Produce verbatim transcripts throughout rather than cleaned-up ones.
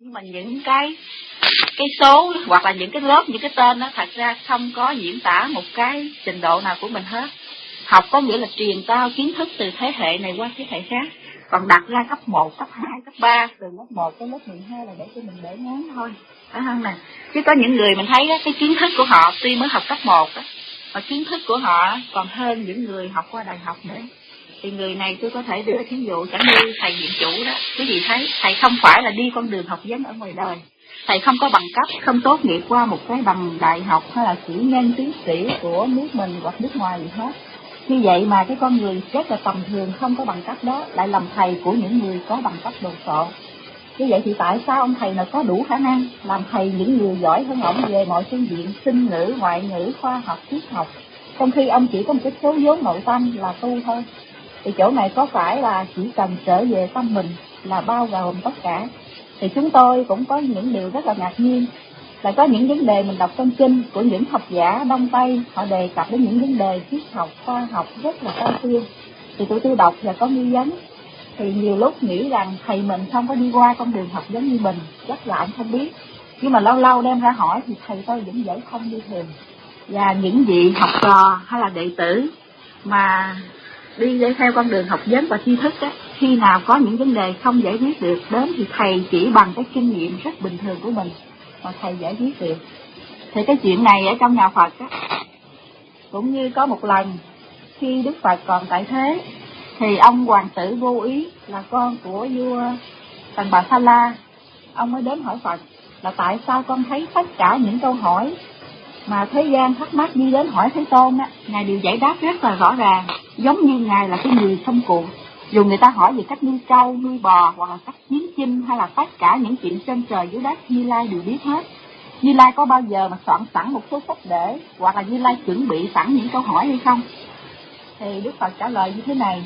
Nhưng mà những cái cái số hoặc là những cái lớp, những cái tên đó thật ra không có diễn tả một cái trình độ nào của mình hết. Học có nghĩa là truyền tao kiến thức từ thế hệ này qua thế hệ khác. Còn đặt ra cấp một, cấp hai, cấp ba, từ lớp một tới lớp mười hai là để cho mình để ngán thôi, phải không nè? Chứ có những người mình thấy đó, cái kiến thức của họ tuy mới học cấp một đó, mà kiến thức của họ còn hơn những người học qua đại học nữa. Thì người này tôi có thể đưa thí dụ chẳng như thầy viện chủ đó, quý vị thấy thầy không phải là đi con đường học vấn ở ngoài đời. Thầy không có bằng cấp, không tốt nghiệp qua một cái bằng đại học hay là cử nhân tiến sĩ của nước mình hoặc nước ngoài gì hết. Như vậy mà cái con người rất là tầm thường không có bằng cấp đó lại làm thầy của những người có bằng cấp đồ sộ. Như vậy thì tại sao ông thầy nào có đủ khả năng làm thầy những người giỏi hơn ông về mọi phương diện sinh ngữ, ngoại ngữ, khoa học, triết học, trong khi ông chỉ có một cái số vốn nội tâm là tu thôi? Thì chỗ này có phải là chỉ cần trở về tâm mình là bao gồm tất cả? Thì chúng tôi cũng có những điều rất là ngạc nhiên, là có những vấn đề mình đọc trong kinh của những học giả Đông Tây, họ đề cập đến những vấn đề triết học, khoa học rất là cao siêu. Thì tụi tôi đọc và có nghi vấn. Thì nhiều lúc nghĩ rằng thầy mình không có đi qua con đường học giống như mình, chắc là ông không biết. Nhưng mà lâu lâu đem ra hỏi thì thầy tôi vẫn dễ không như thường. Và những vị học trò hay là đệ tử mà đi để theo con đường học vấn và tri thức á, khi nào có những vấn đề không giải quyết được đến thì thầy chỉ bằng cái kinh nghiệm rất bình thường của mình mà thầy giải quyết được. Thì cái chuyện này ở trong nhà Phật á, cũng như có một lần khi Đức Phật còn tại thế, thì ông hoàng tử Vô Ý là con của vua Tần Bà Sa La, ông mới đến hỏi Phật là tại sao con thấy tất cả những câu hỏi mà thế gian thắc mắc đi đến hỏi Thế Tôn á, Ngài đều giải đáp rất là rõ ràng, giống như Ngài là cái người thông cụ. Dù người ta hỏi về cách nuôi trâu, nuôi bò hoặc là cách chiến chinh hay là tất cả những chuyện trên trời dưới đất, Như Lai đều biết hết. Như Lai có bao giờ mà soạn sẵn một số sách để hoặc là Như Lai chuẩn bị sẵn những câu hỏi hay không? Thì Đức Phật trả lời như thế này: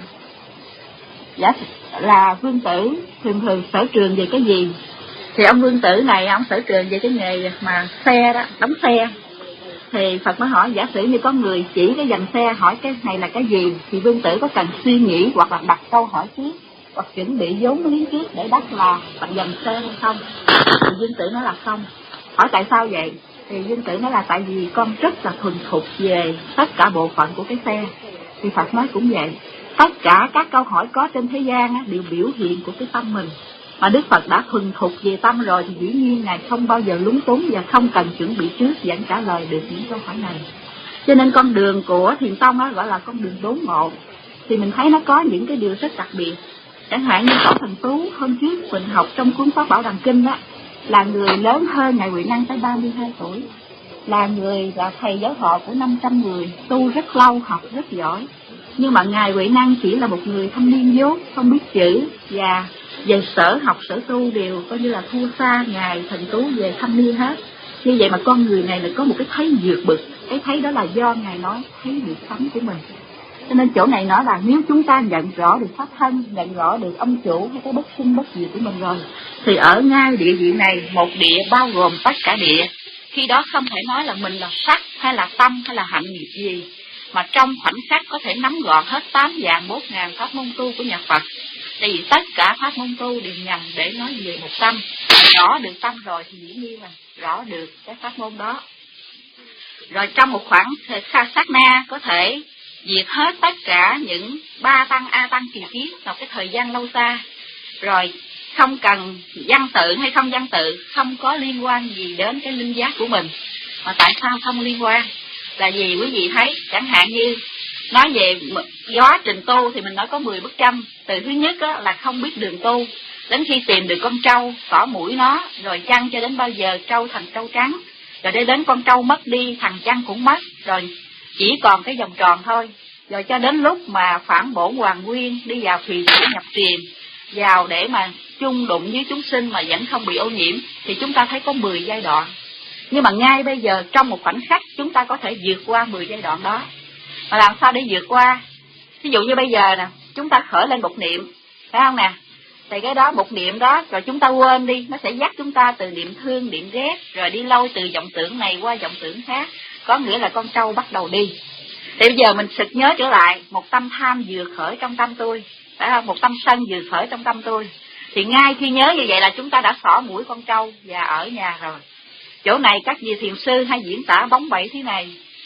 giả là vương tử thường thường sở trường về cái gì? Thì ông vương tử này ông sở trường về cái nghề mà xe đó, đóng xe. Thì Phật mới hỏi giả sử như có người chỉ cái dành xe hỏi cái này là cái gì, thì vương tử có cần suy nghĩ hoặc là đặt câu hỏi trước hoặc chuẩn bị vốn lý trước để đáp là bạn dành xe hay không? Thì vương tử nói là không. Hỏi tại sao vậy? Thì vương tử nói là tại vì con rất là thuần thục về tất cả bộ phận của cái xe. Thì Phật nói cũng vậy, tất cả các câu hỏi có trên thế gian á, đều biểu hiện của cái tâm mình. Mà Đức Phật đã thuần thục về tâm rồi thì dĩ nhiên Ngài không bao giờ lúng túng và không cần chuẩn bị trước vẫn trả lời được những câu hỏi này. Cho nên con đường của Thiền Tông á, gọi là con đường đốn ngộ. Thì mình thấy nó có những cái điều rất đặc biệt. Chẳng hạn như Tổ Thành Tú hôm trước mình học trong cuốn Pháp Bảo Đằng Kinh đó, là người lớn hơn Ngài Huệ Năng tới ba mươi hai tuổi, là người là thầy giáo thọ của năm trăm người, tu rất lâu, học rất giỏi. Nhưng mà Ngài Huệ Năng chỉ là một người thanh niên dốt, không biết chữ, và về sở học sở tu đều coi như là thua xa Ngài Thành Tú về thanh niên hết. Như vậy mà con người này lại có một cái thấy vượt bực. Cái thấy đó là do Ngài nói thấy được thánh của mình. Cho nên chỗ này nói là nếu chúng ta nhận rõ được pháp thân, nhận rõ được ông chủ hay cái bất sinh bất diệt của mình rồi, thì ở ngay địa vị này, một địa bao gồm tất cả địa, khi đó không thể nói là mình là sắc hay là tâm hay là hạnh nghiệp gì, mà trong khoảnh khắc có thể nắm gọn hết tám vạn bốn ngàn pháp môn tu của nhà Phật. Tại vì tất cả pháp môn tu đều nhằm để nói về một tâm. Rõ được tâm rồi thì dĩ nhiên là rõ được cái pháp môn đó. Rồi trong một khoảng sát na có thể diệt hết tất cả những ba tăng a tăng kỳ kiếp trong cái thời gian lâu xa. Rồi không cần văn tự hay không văn tự, không có liên quan gì đến cái linh giác của mình. Mà tại sao không liên quan? Là vì quý vị thấy, chẳng hạn như nói về quá trình tu thì mình nói có mười bức tranh. Từ thứ nhất á, là không biết đường tu, đến khi tìm được con trâu, tỏ mũi nó, rồi chăn cho đến bao giờ trâu thành trâu trắng, rồi để đến con trâu mất đi, thằng chăn cũng mất, rồi chỉ còn cái vòng tròn thôi. Rồi cho đến lúc mà phản bổn hoàn nguyên đi vào thùy thủ nhập truyền, vào để mà chung đụng với chúng sinh mà vẫn không bị ô nhiễm, thì chúng ta thấy có mười giai đoạn. Nhưng mà ngay bây giờ trong một khoảnh khắc chúng ta có thể vượt qua mười giai đoạn đó. Mà làm sao để vượt qua? Ví dụ như bây giờ nè, chúng ta khởi lên một niệm, phải không nè? Thì cái đó một niệm đó rồi chúng ta quên đi, nó sẽ dắt chúng ta từ niệm thương, niệm ghét, rồi đi lâu từ vọng tưởng này qua vọng tưởng khác. Có nghĩa là con trâu bắt đầu đi. Thì bây giờ mình sực nhớ trở lại, một tâm tham vừa khởi trong tâm tôi, phải không? Một tâm sân vừa khởi trong tâm tôi. Thì ngay khi nhớ như vậy là chúng ta đã xỏ mũi con trâu và ở nhà rồi. Chỗ này các vị thiền sư hay diễn tả bóng bẩy thế này: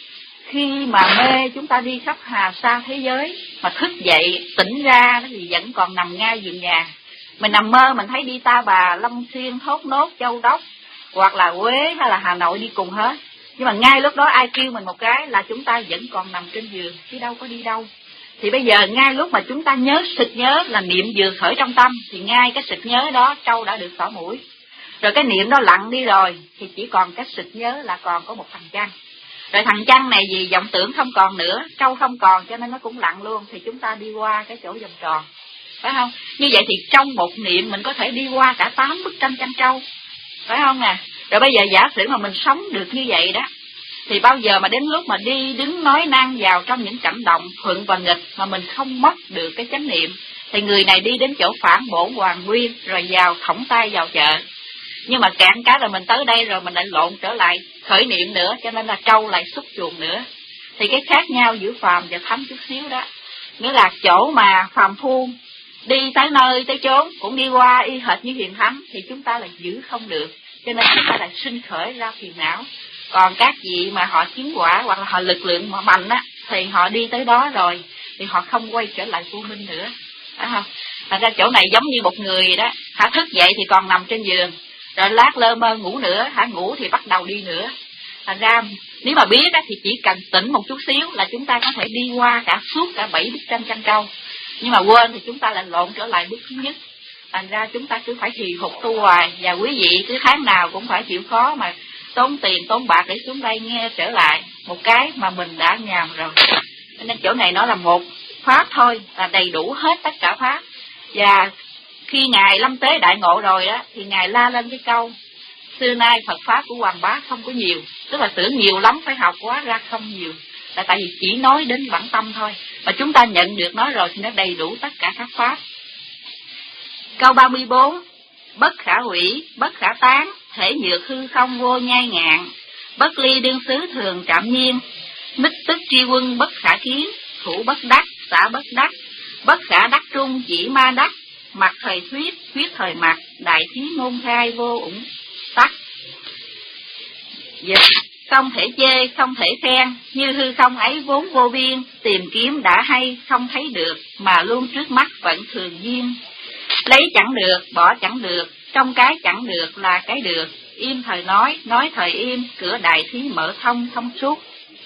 khi mà mê chúng ta đi khắp hà sa thế giới, mà thức dậy tỉnh ra thì vẫn còn nằm ngay giường nhà. Mình nằm mơ mình thấy đi Ta Bà, Long Xuyên, Thốt Nốt, Châu Đốc hoặc là Huế hay là Hà Nội đi cùng hết. Nhưng mà ngay lúc đó ai kêu mình một cái là chúng ta vẫn còn nằm trên giường, chứ đâu có đi đâu. Thì bây giờ ngay lúc mà chúng ta nhớ, sực nhớ là niệm vừa khởi trong tâm, thì ngay cái sực nhớ đó trâu đã được xỏ mũi. Rồi cái niệm đó lặn đi rồi, thì chỉ còn cái sực nhớ là còn có một thằng chăn. Rồi thằng chăn này vì vọng tưởng không còn nữa, trâu không còn cho nên nó cũng lặn luôn, thì chúng ta đi qua cái chỗ vòng tròn. Phải không? Như vậy thì trong một niệm mình có thể đi qua cả tám bức tranh chăn trâu. Phải không nè? Rồi bây giờ giả sử mà mình sống được như vậy đó, thì bao giờ mà đến lúc mà đi đứng nói năng vào trong những cảnh động thuận và nghịch mà mình không mất được cái chánh niệm, thì người này đi đến chỗ phản bổn hoàn nguyên, rồi vào thõng tay vào chợ. Nhưng mà cạn cái rồi mình tới đây rồi mình lại lộn trở lại khởi niệm nữa, cho nên là trâu lại xúc chuồng nữa. Thì cái khác nhau giữa phàm và thánh chút xíu đó, nghĩa là chỗ mà phàm phu đi tới nơi tới chốn cũng đi qua y hệt như hiền thánh, thì chúng ta lại giữ không được, cho nên chúng ta lại sinh khởi ra phiền não. Còn các vị mà họ chứng quả hoặc là họ lực lượng mà mạnh á, thì họ đi tới đó rồi thì họ không quay trở lại vô minh nữa, phải không? Thành ra chỗ này giống như một người đó, hả, thức dậy thì còn nằm trên giường, rồi lát lơ mơ ngủ nữa, hả, ngủ thì bắt đầu đi nữa. Thành ra nếu mà biết á, thì chỉ cần tỉnh một chút xíu là chúng ta có thể đi qua cả suốt cả bảy bức tranh chăn trâu. Nhưng mà quên thì chúng ta lại lộn trở lại bước thứ nhất. Thành ra chúng ta cứ phải hì hục tu hoài, và quý vị cứ tháng nào cũng phải chịu khó mà tốn tiền tốn bạc để xuống đây nghe trở lại một cái mà mình đã nhàm rồi. Nên chỗ này nó là một pháp thôi, là đầy đủ hết tất cả pháp. Và khi Ngài lâm tế đại ngộ rồi đó, thì Ngài la lên cái câu: xưa nay Phật pháp của Hoàng Bá không có nhiều. Tức là tưởng nhiều lắm phải học, quá ra không nhiều. Là tại vì chỉ nói đến bản tâm thôi, mà chúng ta nhận được nó rồi thì nó đầy đủ tất cả các pháp. Câu ba mươi bốn: bất khả hủy, bất khả tán, thể nhược hư không vô nhai ngạn, bất ly đương xứ thường trạm nhiên, mít tức tri quân bất khả kiến, thủ bất đắc, xả bất đắc, bất khả đắc trung chỉ ma đắc, mặt thời thuyết, thuyết thời mặt, đại thí ngôn khai vô ủng tắc. Dịch: không thể chê, không thể khen, như hư không ấy vốn vô biên, tìm kiếm đã hay, không thấy được, mà luôn trước mắt vẫn thường duyên. Lấy chẳng được, bỏ chẳng được, trong cái chẳng được là cái được, im thời nói, nói thời im, cửa đại thí mở thông, thông suốt.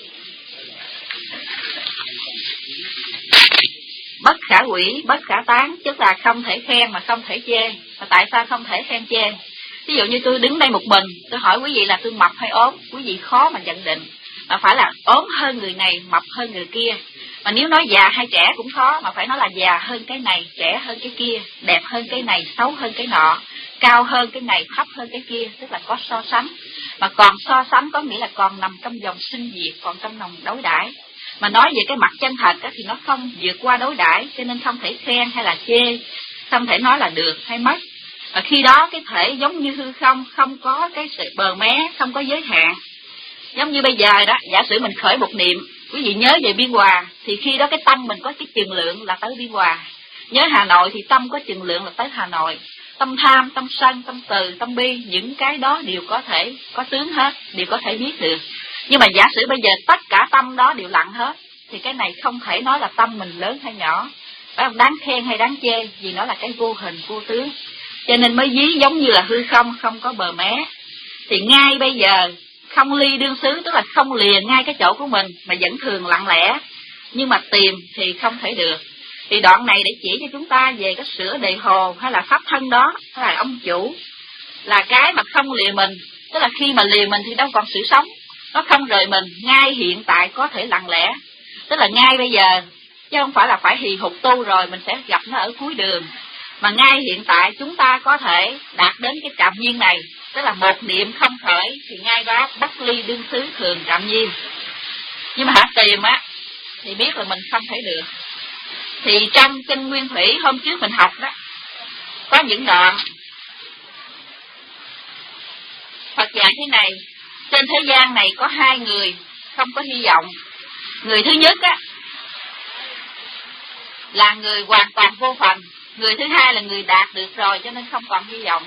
Bất khả hủy, bất khả tán, tức là không thể khen mà không thể chê. Mà tại sao không thể khen chê? Ví dụ như tôi đứng đây một mình, tôi hỏi quý vị là tôi mập hay ốm, quý vị khó mà nhận định. Mà phải là ốm hơn người này, mập hơn người kia. Mà nếu nói già hay trẻ cũng khó, mà phải nói là già hơn cái này, trẻ hơn cái kia, đẹp hơn cái này, xấu hơn cái nọ, cao hơn cái này, thấp hơn cái kia, tức là có so sánh. Mà còn so sánh có nghĩa là còn nằm trong dòng sinh diệt, còn trong dòng đối đãi. Mà nói về cái mặt chân thật á, thì nó không vượt qua đối đãi, cho nên không thể khen hay là chê, không thể nói là được hay mất. Và khi đó cái thể giống như hư không, không có cái sự bờ mé, không có giới hạn. Giống như bây giờ đó, giả sử mình khởi một niệm, quý vị nhớ về Biên Hòa, thì khi đó cái tâm mình có cái chừng lượng là tới Biên Hòa. Nhớ Hà Nội thì tâm có chừng lượng là tới Hà Nội. Tâm tham, tâm sân, tâm từ, tâm bi, những cái đó đều có thể có tướng hết, đều có thể biết được. Nhưng mà giả sử bây giờ tất cả tâm đó đều lặng hết, thì cái này không thể nói là tâm mình lớn hay nhỏ, phải không? Đáng khen hay đáng chê, vì nó là cái vô hình, vô tướng. Cho nên mới ví giống như là hư không, không có bờ mé. Thì ngay bây giờ, không ly đương xứ, tức là không lìa ngay cái chỗ của mình, mà vẫn thường lặng lẽ, nhưng mà tìm thì không thể được. Thì đoạn này để chỉ cho chúng ta về cái sửa đề hồ hay là pháp thân đó, hay là ông chủ, là cái mà không lìa mình. Tức là khi mà lìa mình thì đâu còn sự sống, nó không rời mình, ngay hiện tại có thể lặng lẽ. Tức là ngay bây giờ, chứ không phải là phải hì hục tu rồi mình sẽ gặp nó ở cuối đường. Mà ngay hiện tại chúng ta có thể đạt đến cái trạm nhiên này, tức là một niệm không khởi, thì ngay đó bất ly đương xứ thường trạm nhiên. Nhưng mà hả tìm á, thì biết là mình không thể được. Thì trong kinh Nguyên Thủy hôm trước mình học đó, có những đoạn Phật dạy thế này: trên thế gian này có hai người không có hy vọng. Người thứ nhất á là người hoàn toàn vô phần, Người thứ hai là người đạt được rồi cho nên không còn hy vọng.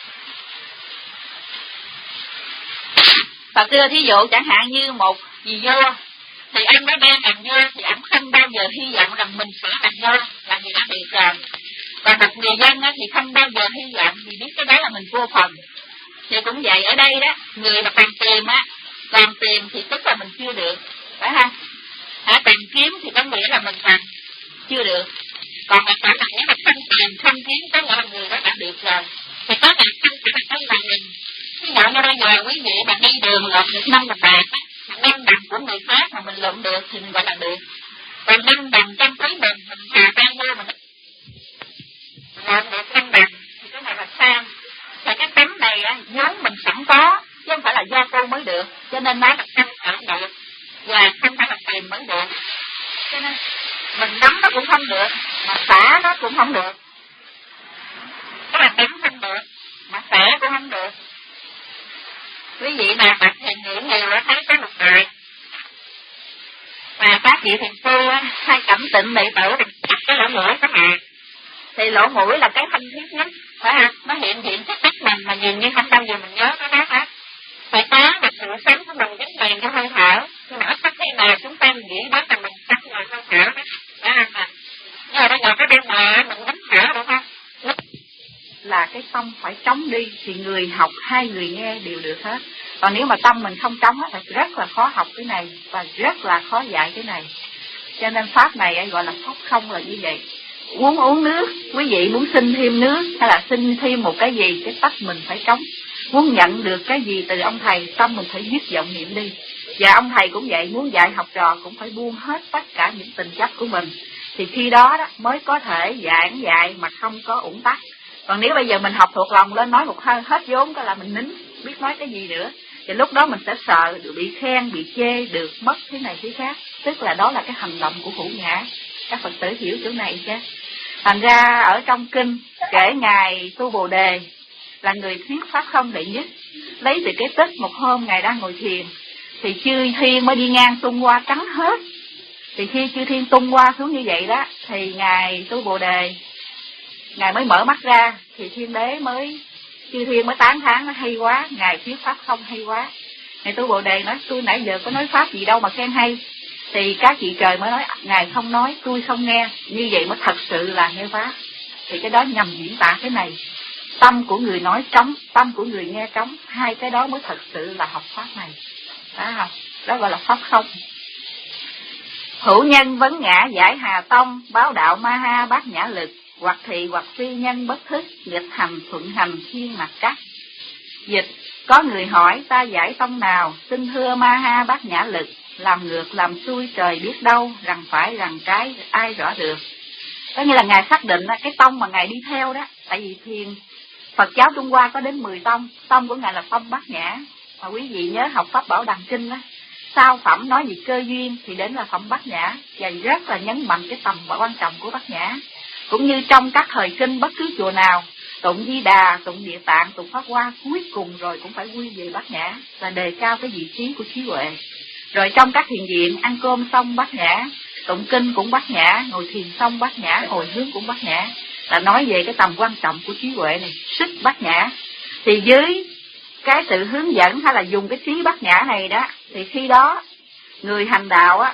Phật đưa thí dụ chẳng hạn như một vị vua, thì anh đã đem làm vua thì anh không bao giờ hy vọng rằng mình sẽ làm vua, là người đã được rồi. Và một người dân thì không bao giờ hy vọng vì biết cái đó là mình vô phần. Thì cũng vậy ở đây đó, người mà còn tìm á, còn tìm thì tức là mình chưa được, phải không? Hả, tìm kiếm thì có nghĩa là mình còn chưa được. Còn mà phải là nếu mà không tìm, không kiếm có nghĩa là người đó đã được rồi. Thì có thể không phải là không là mình. Ví dụ như bây giờ quý vị mà đi đường lộn được năm đồng bạc á, năm đồng của người khác mà mình lộn được thì mình gọi là được. Còn năm đồng trong túi mình, mình xà tan vô mình lộn được năm đồng thì cái này là sang. Thì cái tấm này á, vốn mình sẵn có, chứ không phải là do cô mới được. Cho nên nói là không phải được, và không phải là tìm mới được. Cho nên mình nắm nó cũng không được, mà xả nó cũng không được. Cái là nắm không được, mà xả cũng không được. Quý vị nào đọc thiền ngữ nhiều đã thấy có một bài và các vị thiền sư hay cẩm tịnh đệ tử đặt cái lỗ mũi cái hạ. Thì lỗ mũi là cái thân thiết nhất, phải không? Nó hiện diện trước mắt mình mà nhìn như không bao giờ mình nhớ nó đó hết. Phải có một sự sống của mình gắn liền cái hơi thở. Nhưng mà ít nhất khi nào chúng ta nghĩ đến là mình sống là hơi thở đó, phải không ạ? Nhưng mà bây giờ cái bên ngoài mình gắn thở được không? Là cái tâm phải trống đi thì người học hai người nghe đều được hết. Còn nếu mà tâm mình không trống thì rất là khó học cái này và rất là khó dạy cái này. Cho nên pháp này gọi là pháp không là như vậy. Muốn uống nước, quý vị muốn xin thêm nước hay là xin thêm một cái gì, cái tách mình phải trống. Muốn nhận được cái gì từ ông thầy, tâm mình phải dứt vọng niệm đi. Và ông thầy cũng vậy, muốn dạy học trò cũng phải buông hết tất cả những tình chấp của mình. Thì khi đó, đó mới có thể giảng dạy mà không có uổng tắc. Còn nếu bây giờ mình học thuộc lòng lên nói một hơi hết vốn cái là mình nín, biết nói cái gì nữa. Thì lúc đó mình sẽ sợ được bị khen, bị chê, được mất thế này thế khác. Tức là đó là cái hành động của hữu ngã. Các Phật tử hiểu chỗ này chứ. Thành ra ở trong kinh kể Ngài Tu Bồ Đề là người thuyết pháp không đệ nhất. Lấy từ cái tích một hôm Ngài đang ngồi thiền, thì chư thiên mới đi ngang tung qua cắn hết. Thì khi chư thiên tung qua xuống như vậy đó, thì Ngài Tu Bồ Đề Ngài mới mở mắt ra, thì thiên đế mới, chư thiên mới tán thán nó hay quá, Ngài thuyết pháp không hay quá. Ngài Tu Bồ Đề nói, tôi nãy giờ có nói pháp gì đâu mà khen hay. Thì các vị trời mới nói, Ngài không nói, tôi không nghe, như vậy mới thật sự là nghe pháp. Thì cái đó nhằm diễn tả cái này. Tâm của người nói trống, tâm của người nghe trống, hai cái đó mới thật sự là học pháp này. Đó không? Đó gọi là pháp không. Hữu nhân vấn ngã giải hà tông, báo đạo ma ha bát nhã lực, hoặc thị hoặc phi nhân bất thức, nghịch hành thuận hành thiên mặt cắt. Dịch, có người hỏi ta giải tông nào, xin thưa ma ha bát nhã lực, làm ngược làm xuôi trời biết đâu, rằng phải rằng trái ai rõ được. Có nghĩa là Ngài xác định cái tông mà Ngài đi theo đó, tại vì thiền Phật giáo Trung Hoa có đến mười tông, tông của Ngài là tông bát nhã. Mà quý vị nhớ học pháp Bảo Đằng Kinh đó, sao phẩm nói về cơ duyên thì đến là phẩm bát nhã, và rất là nhấn mạnh cái tầm và quan trọng của bát nhã. Cũng như trong các thời kinh bất cứ chùa nào, tụng Di Đà, tụng Địa Tạng, tụng Pháp Hoa, cuối cùng rồi cũng phải quy về bát nhã, là đề cao cái vị trí của trí huệ. Rồi trong các thiền viện, ăn cơm xong bát nhã, tụng kinh cũng bát nhã, ngồi thiền xong bát nhã, hồi hướng cũng bát nhã, là nói về cái tầm quan trọng của trí huệ này, sức bát nhã. Thì dưới cái sự hướng dẫn hay là dùng cái trí bát nhã này đó, thì khi đó người hành đạo á,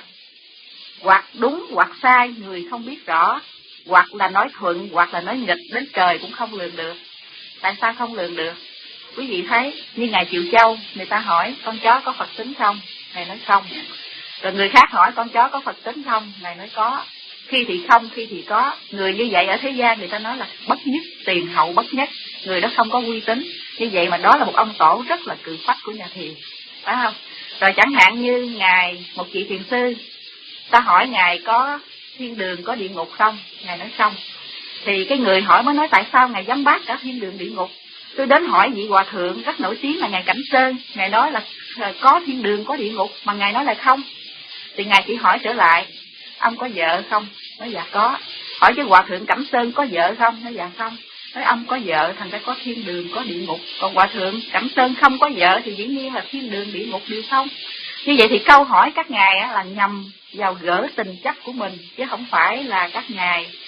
hoặc đúng hoặc sai người không biết rõ, hoặc là nói thuận hoặc là nói nghịch, đến trời cũng không lường được. Tại sao không lường được? Quý vị thấy như Ngài Triệu Châu, người ta hỏi con chó có Phật tính không? Ngài nói không. Rồi người khác hỏi con chó có Phật tính không? Ngài nói có. Khi thì không, khi thì có. Người như vậy ở thế gian người ta nói là bất nhất, tiền hậu bất nhất, người đó không có uy tín. Như vậy mà đó là một ông tổ rất là cự phách của nhà thiền, phải không? Rồi chẳng hạn như Ngài, một vị thiền sư, ta hỏi Ngài có thiên đường có địa ngục không? Ngài nói không. Thì cái người hỏi mới nói tại sao Ngài dám bác cả thiên đường địa ngục? Tôi đến hỏi vị hòa thượng rất nổi tiếng là Ngài Cảnh Sơn, Ngài nói là có thiên đường có địa ngục, mà Ngài nói là không. Thì Ngài chỉ hỏi trở lại, ông có vợ không? Nói dạ có. Hỏi chứ hòa thượng Cảnh Sơn có vợ không? Nói dạ không. Nói ông có vợ thành ra có thiên đường có địa ngục, còn hòa thượng Cảnh Sơn không có vợ thì dĩ nhiên là thiên đường địa ngục đều không. Như vậy thì câu hỏi các ngài là nhằm vào gỡ tình chấp của mình, chứ không phải là các ngài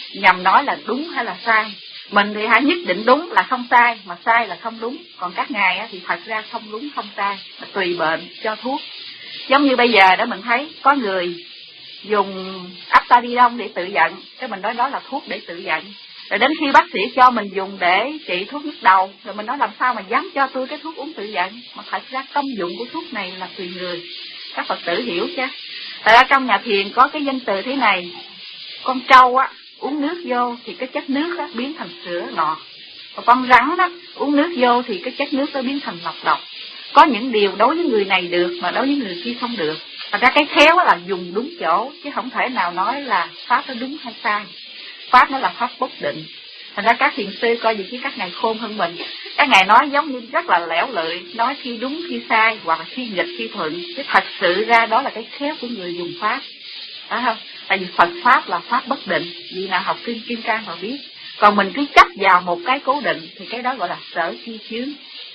nhằm nói là đúng hay là sai. Mình thì hãy nhất định đúng là không sai, mà sai là không đúng. Còn các ngài thì thật ra không đúng không sai, là tùy bệnh cho thuốc. Giống như bây giờ đó mình thấy có người dùng Aptamidon để tự giận, cái mình nói đó là thuốc để tự giận. Rồi đến khi bác sĩ cho mình dùng để trị thuốc nhức đầu, rồi mình nói làm sao mà dám cho tôi cái thuốc uống tự giận. Mà thật ra công dụng của thuốc này là tùy người, các Phật tử hiểu chứ. Thật ra trong nhà thiền có cái danh từ thế này: con trâu á uống nước vô thì cái chất nước á biến thành sữa ngọt, còn con rắn đó uống nước vô thì cái chất nước đó biến thành nọc độc. Có những điều đối với người này được mà đối với người kia không được. Thật ra cái khéo là dùng đúng chỗ, chứ không thể nào nói là pháp nó đúng hay sai. Pháp nó là pháp bất định. Thành ra các thiền sư coi gì chứ các ngài khôn hơn mình. Các ngài nói giống như rất là lẻo lưỡi, nói khi đúng khi sai, hoặc là khi nghịch khi thuận. Chứ thật sự ra đó là cái khéo của người dùng pháp. Phải không? Tại vì Phật pháp là pháp bất định. Vì nào học kinh Kim Cang họ biết. Còn mình cứ chấp vào một cái cố định thì cái đó gọi là sở chi chướng.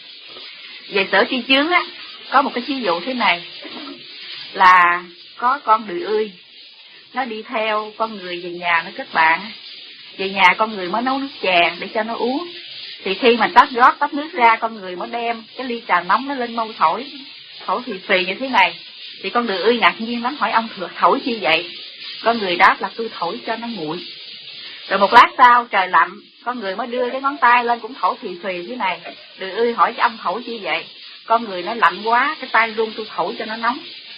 Về sở chi chướng á, có một cái ví dụ thế này, là có con đười ươi, nó đi theo con người về nhà nó kết bạn. Về nhà con người mới nấu nước chè để cho nó uống. Thì khi mà tắt rót tắt nước ra, con người mới đem cái ly trà nóng nó lên mâu thổi, thổi thì phì như thế này. Thì con đười ươi ngạc nhiên lắm, hỏi ông thừa thổi chi vậy? Con người đáp là tôi thổi cho nó nguội. Rồi một lát sau trời lạnh, con người mới đưa cái ngón tay lên cũng thổi phì phì thế này. Đười ươi hỏi cho ông thổi chi vậy? Con người nói lạnh quá, cái tay run tôi thổi cho nó nóng.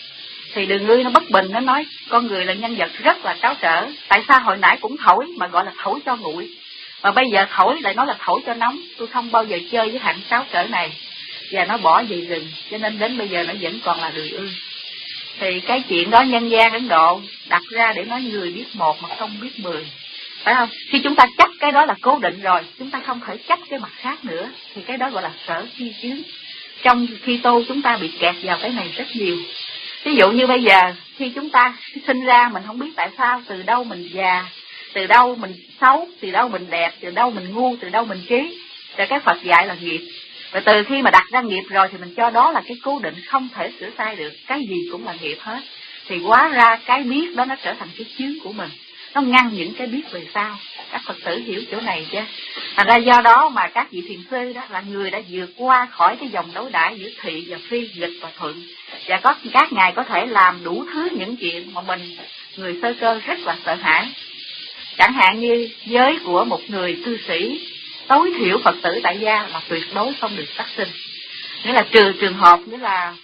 Thì đười ươi nó bất bình, nó nói con người là nhân vật rất là tráo trở. Tại sao hồi nãy cũng thổi mà gọi là thổi cho nguội, mà bây giờ thổi lại nói là thổi cho nóng? Tôi không bao giờ chơi với hạng tráo trở này. Và nó bỏ về rừng, cho nên đến bây giờ nó vẫn còn là đười ươi. Thì cái chuyện đó nhân gian Ấn Độ đặt ra để nói người biết một mà không biết mười. Phải không? Khi chúng ta chấp cái đó là cố định rồi, chúng ta không thể chấp cái mặt khác nữa, thì cái đó gọi là sở chi chướng. Trong khi tu chúng ta bị kẹt vào cái này rất nhiều. Ví dụ như bây giờ khi chúng ta sinh ra mình không biết tại sao, từ đâu mình già, từ đâu mình xấu, từ đâu mình đẹp, từ đâu mình ngu, từ đâu mình trí. Rồi cái Phật dạy là nghiệp. Rồi từ khi mà đặt ra nghiệp rồi thì mình cho đó là cái cố định không thể sửa sai được, cái gì cũng là nghiệp hết. Thì hóa ra cái biết đó nó trở thành cái chướng của mình, nó ngăn những cái biết về sau. Các Phật tử hiểu chỗ này chứ? Thành ra do đó mà các vị thiền sư đó là người đã vượt qua khỏi cái dòng đối đãi giữa thị và phi, nghịch và thuận. Và có các ngài có thể làm đủ thứ những chuyện mà mình người sơ cơ rất là sợ hãi. Chẳng hạn như giới của một người cư sĩ, tối thiểu Phật tử tại gia là tuyệt đối không được sát sinh. Nghĩa là trừ trường hợp nghĩa là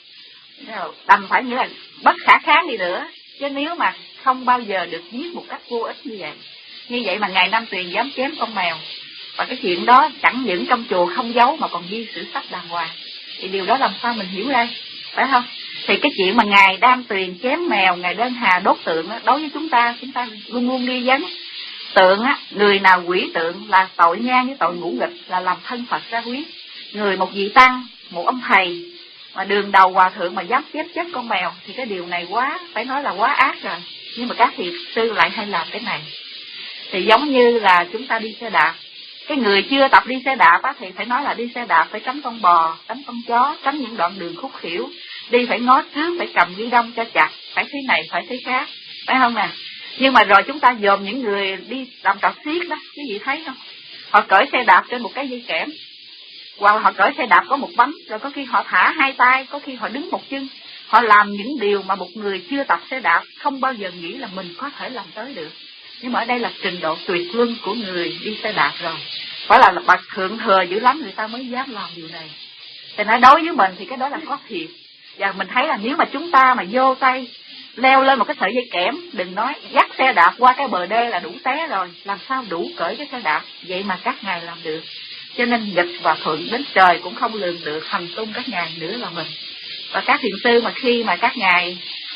đành phải nghĩa là bất khả kháng đi nữa, chứ nếu mà không bao giờ được giết một cách vô ích như vậy. Như vậy mà ngài Nam Tuyền dám chém con mèo, và cái chuyện đó chẳng những trong chùa không giấu mà còn ghi sử sách đàng hoàng. Thì điều đó làm sao mình hiểu đây, phải không? Thì cái chuyện mà ngài Nam Tuyền chém mèo, ngài Đơn Hà đốt tượng đó, đối với chúng ta, chúng ta luôn luôn nghi vấn. Tượng á, người nào quỷ tượng là tội nhan với tội ngũ nghịch, là làm thân Phật ra huyết. Người một vị tăng, một ông thầy mà đường đầu hòa thượng mà dám chém chết con mèo thì cái điều này quá, phải nói là quá ác rồi. Nhưng mà các thiền sư lại hay làm cái này. Thì giống như là chúng ta đi xe đạp, cái người chưa tập đi xe đạp á, thì phải nói là đi xe đạp phải tránh con bò, tránh con chó, tránh những đoạn đường khúc khuỷu, đi phải ngó trước, phải cầm ghi đông cho chặt, phải thế này phải thế khác, phải không nè? Nhưng mà rồi chúng ta dòm những người đi làm trò xiếc đó, quý vị thấy không? Họ cởi xe đạp trên một cái dây kẽm, hoặc là họ cởi xe đạp có một bánh, rồi có khi họ thả hai tay, có khi họ đứng một chân. Họ làm những điều mà một người chưa tập xe đạp không bao giờ nghĩ là mình có thể làm tới được. Nhưng mà ở đây là trình độ tuyệt luân của người đi xe đạp rồi, phải là bậc thượng thừa dữ lắm người ta mới dám làm điều này. Thì nói đối với mình thì cái đó là có thiệt. Và mình thấy là nếu mà chúng ta mà vô tay leo lên một cái sợi dây kẽm, đừng nói dắt xe đạp qua cái bờ đê là đủ té rồi, làm sao đủ cởi cái xe đạp. Vậy mà các ngài làm được. Cho nên nghịch và thuận đến trời cũng không lường được, hành tung các ngài nữa là mình. Và các thiền sư mà khi mà các ngài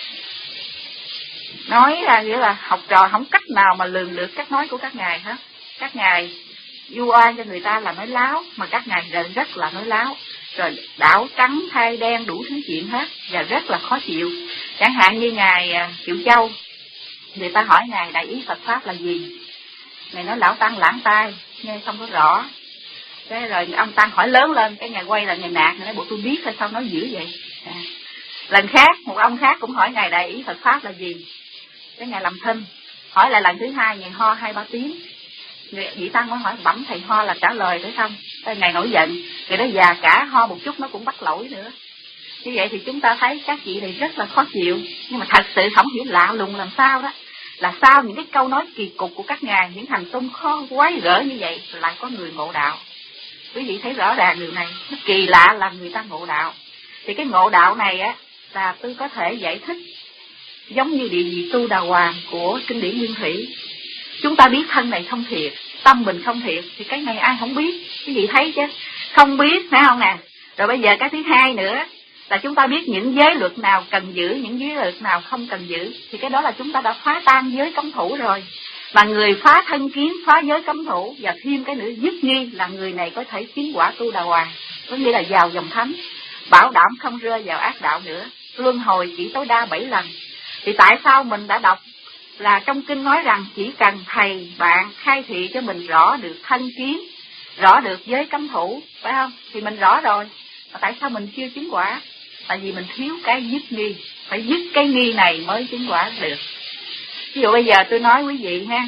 nói là nghĩa là học trò không cách nào mà lường được cách nói của các ngài hết. Các ngài vu oan cho người ta là nói láo, mà các ngài rất là nói láo, rồi đảo trắng thay đen đủ thứ chuyện hết, và rất là khó chịu. Chẳng hạn như ngài Triệu Châu, người ta hỏi ngài đại ý Phật pháp là gì, ngài nói lão tăng lãng tai, nghe không có rõ. Cái rồi ông tăng hỏi lớn lên, cái ngài quay là ngài nạt, ngài nói bộ tôi biết hay sao nói dữ vậy. À. Lần khác một ông khác cũng hỏi ngài đại ý Phật pháp là gì, cái ngài làm thinh, Hỏi lại lần thứ hai, ngày ho hai ba tiếng. Người vị tăng mới hỏi bẩm thầy ho là trả lời phải không? Ngày nổi giận, người đó già cả ho một chút nó cũng bắt lỗi nữa. Như vậy thì chúng ta thấy các chị này rất là khó chịu. Nhưng mà thật sự không hiểu lạ lùng làm sao đó, là sau những cái câu nói kỳ cục của các ngài, những hành tung khó quái gở như vậy, lại có người ngộ đạo. Quý vị thấy rõ ràng điều này, nó kỳ lạ là người ta ngộ đạo. Thì cái ngộ đạo này á là tôi có thể giải thích giống như địa vị tu đà hoàng của kinh điển Nguyên Thủy. Chúng ta biết thân này không thiệt, tâm mình không thiệt, thì cái này ai không biết, quý vị thấy chứ, không biết phải không nè. Rồi bây giờ cái thứ hai nữa là chúng ta biết những giới luật nào cần giữ, những giới luật nào không cần giữ, thì cái đó là chúng ta đã phá tan giới cấm thủ rồi. Mà người phá thân kiến, phá giới cấm thủ và thêm cái nữa dứt nghi là người này có thể chứng quả tu đà hoàng, có nghĩa là vào dòng thánh, bảo đảm không rơi vào ác đạo nữa, luân hồi chỉ tối đa bảy lần. Thì tại sao mình đã đọc là trong kinh nói rằng chỉ cần thầy bạn khai thị cho mình rõ được thân kiến, rõ được giới cấm thủ, phải không? Thì mình rõ rồi. Mà tại sao mình chưa chứng quả? Tại vì mình thiếu cái dứt nghi, phải dứt cái nghi này mới chứng quả được. Ví dụ bây giờ tôi nói quý vị ha,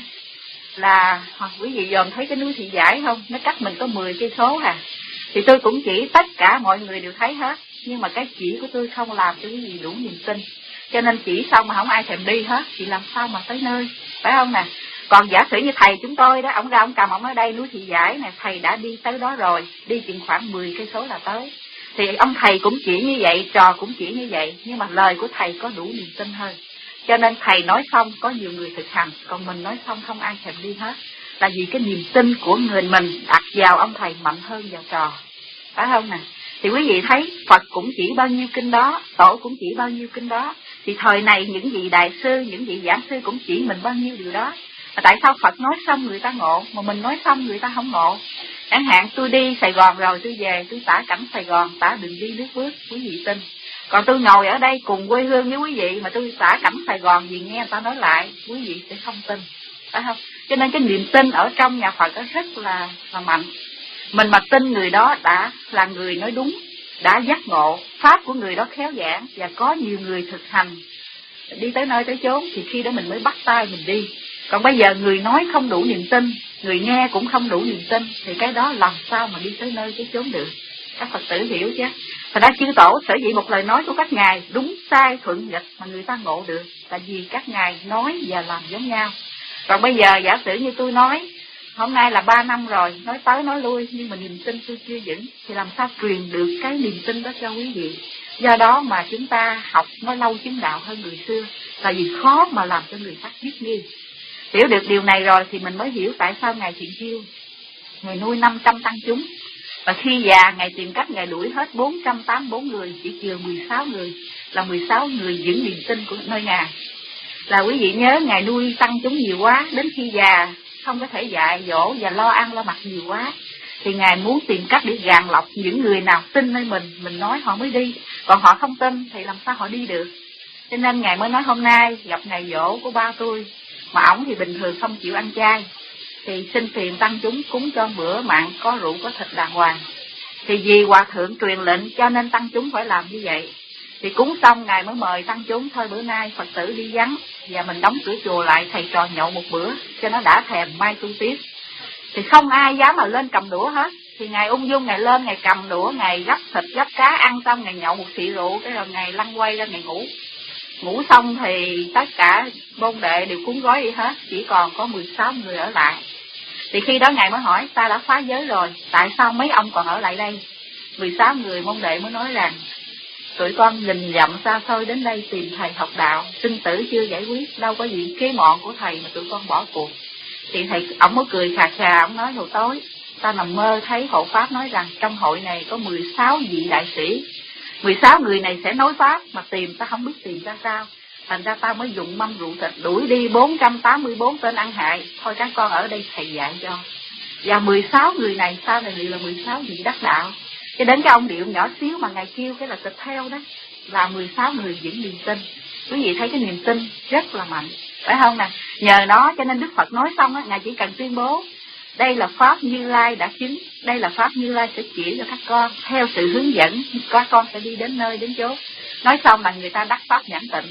là hoặc quý vị dòm thấy cái núi Thị Giải không? Nó cách mình có mười cây số à. Thì tôi cũng chỉ, tất cả mọi người đều thấy hết, nhưng mà cái chỉ của tôi không làm cho quý vị đủ niềm tin. Cho nên chỉ xong mà không ai thèm đi hết, thì làm sao mà tới nơi, phải không nè? Còn giả sử như thầy chúng tôi đó, ông ra ông cầm ông ở đây núi Thị Giải nè, thầy đã đi tới đó rồi, đi chừng khoảng mười cây số là tới. Thì ông thầy cũng chỉ như vậy, trò cũng chỉ như vậy, nhưng mà lời của thầy có đủ niềm tin hơn. Cho nên thầy nói xong có nhiều người thực hành, còn mình nói xong không ai thèm đi hết. Là vì cái niềm tin của người mình đặt vào ông thầy mạnh hơn vào trò, phải không nè? Thì quý vị thấy Phật cũng chỉ bao nhiêu kinh đó, Tổ cũng chỉ bao nhiêu kinh đó. Thì thời này những vị đại sư, những vị giảng sư cũng chỉ mình bao nhiêu điều đó. Mà tại sao Phật nói xong người ta ngộ, mà mình nói xong người ta không ngộ? Chẳng hạn tôi đi Sài Gòn rồi tôi về, tôi tả cảnh Sài Gòn, tả đường đi nước bước, quý vị tin. Còn tôi ngồi ở đây cùng quê hương với quý vị mà tôi tả cảnh Sài Gòn gì nghe người ta nói lại, quý vị sẽ không tin, phải không? Cho nên cái niềm tin ở trong nhà Phật rất là, là mạnh. Mình mà tin người đó đã là người nói đúng, đã giác ngộ, pháp của người đó khéo giảng và có nhiều người thực hành đi tới nơi tới chốn, thì khi đó mình mới bắt tay mình đi. Còn bây giờ người nói không đủ niềm tin, người nghe cũng không đủ niềm tin, thì cái đó làm sao mà đi tới nơi tới chốn được? Các Phật tử hiểu chứ? Và đã chư Tổ sở dĩ một lời nói của các ngài đúng sai thuận nghịch mà người ta ngộ được, là vì các ngài nói và làm giống nhau. Còn bây giờ giả sử như tôi nói hôm nay là ba năm rồi, nói tới nói lui, nhưng mà niềm tin tôi chưa vững, thì làm sao truyền được cái niềm tin đó cho quý vị? Do đó mà chúng ta học nói lâu chứng đạo hơn người xưa, là vì khó mà làm cho người khác dứt nghi. Hiểu được điều này rồi thì mình mới hiểu tại sao ngài Thiện Chiêu ngài nuôi năm trăm tăng chúng, và khi già ngài tìm cách ngài đuổi hết bốn trăm tám mươi bốn người, chỉ chừa mười sáu người, là mười sáu người vững niềm tin của nơi ngài. Là quý vị nhớ ngài nuôi tăng chúng nhiều quá, đến khi già không có thể dạy dỗ và lo ăn lo mặc nhiều quá, thì ngài muốn tìm cách để gạn lọc những người nào tin nơi mình, mình nói họ mới đi, còn họ không tin thì làm sao họ đi được. Cho nên ngài mới nói hôm nay gặp ngày giỗ của ba tôi, mà ổng thì bình thường không chịu ăn chay, thì xin phiền tăng chúng cúng cho bữa mặn có rượu có thịt đàng hoàng. Thì vì hòa thượng truyền lệnh cho nên tăng chúng phải làm như vậy. Thì cúng xong ngài mới mời tăng chúng, thôi bữa nay Phật tử đi vắng và mình đóng cửa chùa lại, thầy trò nhậu một bữa cho nó đã thèm mai tu tiếp. Thì không ai dám mà lên cầm đũa hết. Thì ngài ung dung ngài lên, ngài cầm đũa, ngài gắp thịt gắp cá, ăn xong ngài nhậu một xị rượu, cái rồi ngài lăn quay ra ngài ngủ. Ngủ xong thì tất cả môn đệ đều cuốn gói đi hết, chỉ còn có mười sáu người ở lại. Thì khi đó ngài mới hỏi, ta đã phá giới rồi, tại sao mấy ông còn ở lại đây? mười sáu người môn đệ mới nói rằng, tụi con nghìn dặm xa xôi đến đây tìm thầy học đạo, sinh tử chưa giải quyết, đâu có gì kế mọn của thầy mà tụi con bỏ cuộc. Thì thầy, ổng mới cười khà khà, ổng nói hồi tối, ta nằm mơ thấy hộ pháp nói rằng trong hội này có mười sáu vị đại sĩ, mười sáu người này sẽ nói pháp, mà tìm ta không biết tìm ra sao. Thành ra ta mới dùng mâm rượu thịt đuổi đi bốn trăm tám mươi bốn tên ăn hại. Thôi các con ở đây thầy dạy cho. Và mười sáu người này sau này liệu là mười sáu vị đắc đạo. Cho đến cái ông điệu nhỏ xíu mà ngài kêu cái là tịch theo đó, là mười sáu người vững niềm tin. Quý vị thấy cái niềm tin rất là mạnh, phải không nè? Nhờ nó cho nên Đức Phật nói xong á, ngài chỉ cần tuyên bố đây là pháp Như Lai đã chứng, đây là pháp Như Lai sẽ chỉ cho các con, theo sự hướng dẫn các con sẽ đi đến nơi đến chốn. Nói xong là người ta đắc pháp nhãn tịnh.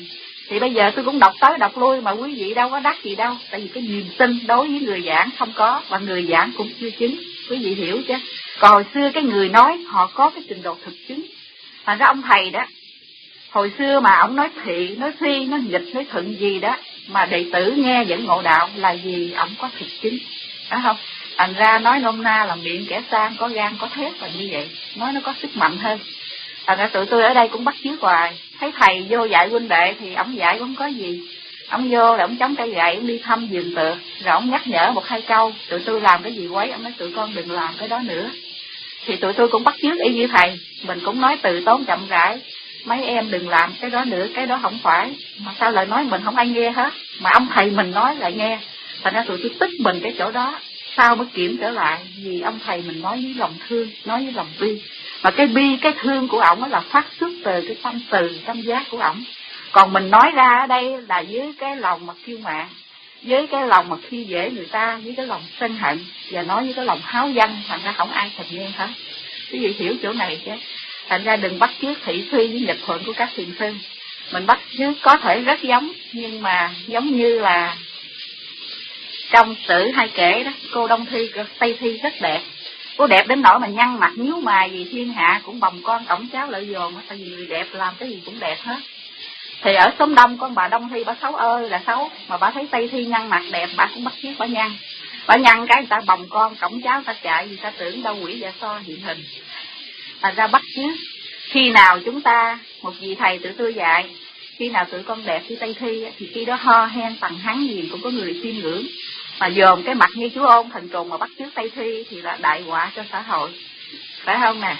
Thì bây giờ tôi cũng đọc tới đọc lui mà quý vị đâu có đắc gì đâu. Tại vì cái niềm tin đối với người giảng không có, và người giảng cũng chưa chứng. Quý vị hiểu chứ? Còn hồi xưa cái người nói họ có cái trình độ thực chứng. Thành ra ông thầy đó, hồi xưa mà ông nói thị, nói phi, nói nghịch, nói thuận gì đó, mà đệ tử nghe vẫn ngộ đạo là vì ông có thực chứng. Phải không? Thành ra nói nôm na là miệng kẻ sang có gan có thép là như vậy. Nói nó có sức mạnh hơn. Thành ra tụi tôi ở đây cũng bắt chước hoài. Thấy thầy vô dạy huynh đệ thì ông dạy cũng không có gì. Ông vô là ông chống cây gậy, ông đi thăm vườn tược, rồi ông nhắc nhở một hai câu. Tụi tôi làm cái gì quấy, ông nói tụi con đừng làm cái đó nữa. Thì tụi tôi cũng bắt chước y như thầy. Mình cũng nói từ tốn chậm rãi. Mấy em đừng làm cái đó nữa, cái đó không phải. Mà sao lời nói mình không ai nghe hết. Mà ông thầy mình nói lại nghe. Thành ra tụi tôi tức mình cái chỗ đó. Sao mới kiểm trở lại? Vì ông thầy mình nói với lòng thương, nói với lòng bi. Mà cái bi, cái thương của ổng là phát xuất từ cái tâm từ, tâm giác của ổng. Còn mình nói ra ở đây là với cái lòng mà kiêu mạn, với cái lòng mà khi dễ người ta, với cái lòng sân hận, và nói với cái lòng háo danh, thành ra không ai thèm nghe hết. Quý vị hiểu chỗ này chứ? Thành ra đừng bắt chước thị phi với nghịch thuận của các thiền sư. Mình bắt chước có thể rất giống, nhưng mà giống như là trong sử hay kể đó, cô Đông Thi, Tây Thi rất đẹp. Cô đẹp đến nỗi mà nhăn mặt nhíu mày vì thiên hạ cũng bồng con cổng cháu lợi dồn. Tại vì người đẹp làm cái gì cũng đẹp hết. Thì ở xóm Đông con bà Đông Thi bà xấu ơi là xấu, mà bà thấy Tây Thi nhăn mặt đẹp bà cũng bắt chước bà nhăn. Bà nhăn cái người ta bồng con cổng cháu người ta chạy, người ta tưởng đâu quỷ dạ so hiện hình. Thành ra bắt chước. Khi nào chúng ta, một vị thầy tụi tôi dạy, khi nào tụi con đẹp như Tây Thi thì khi đó ho hen tầng hắn gì cũng có người chiêm ngưỡng. Mà dòm cái mặt như chú Ôn Thần Trùng mà bắt chước Tây Thi thì là đại họa cho xã hội. Phải không nè?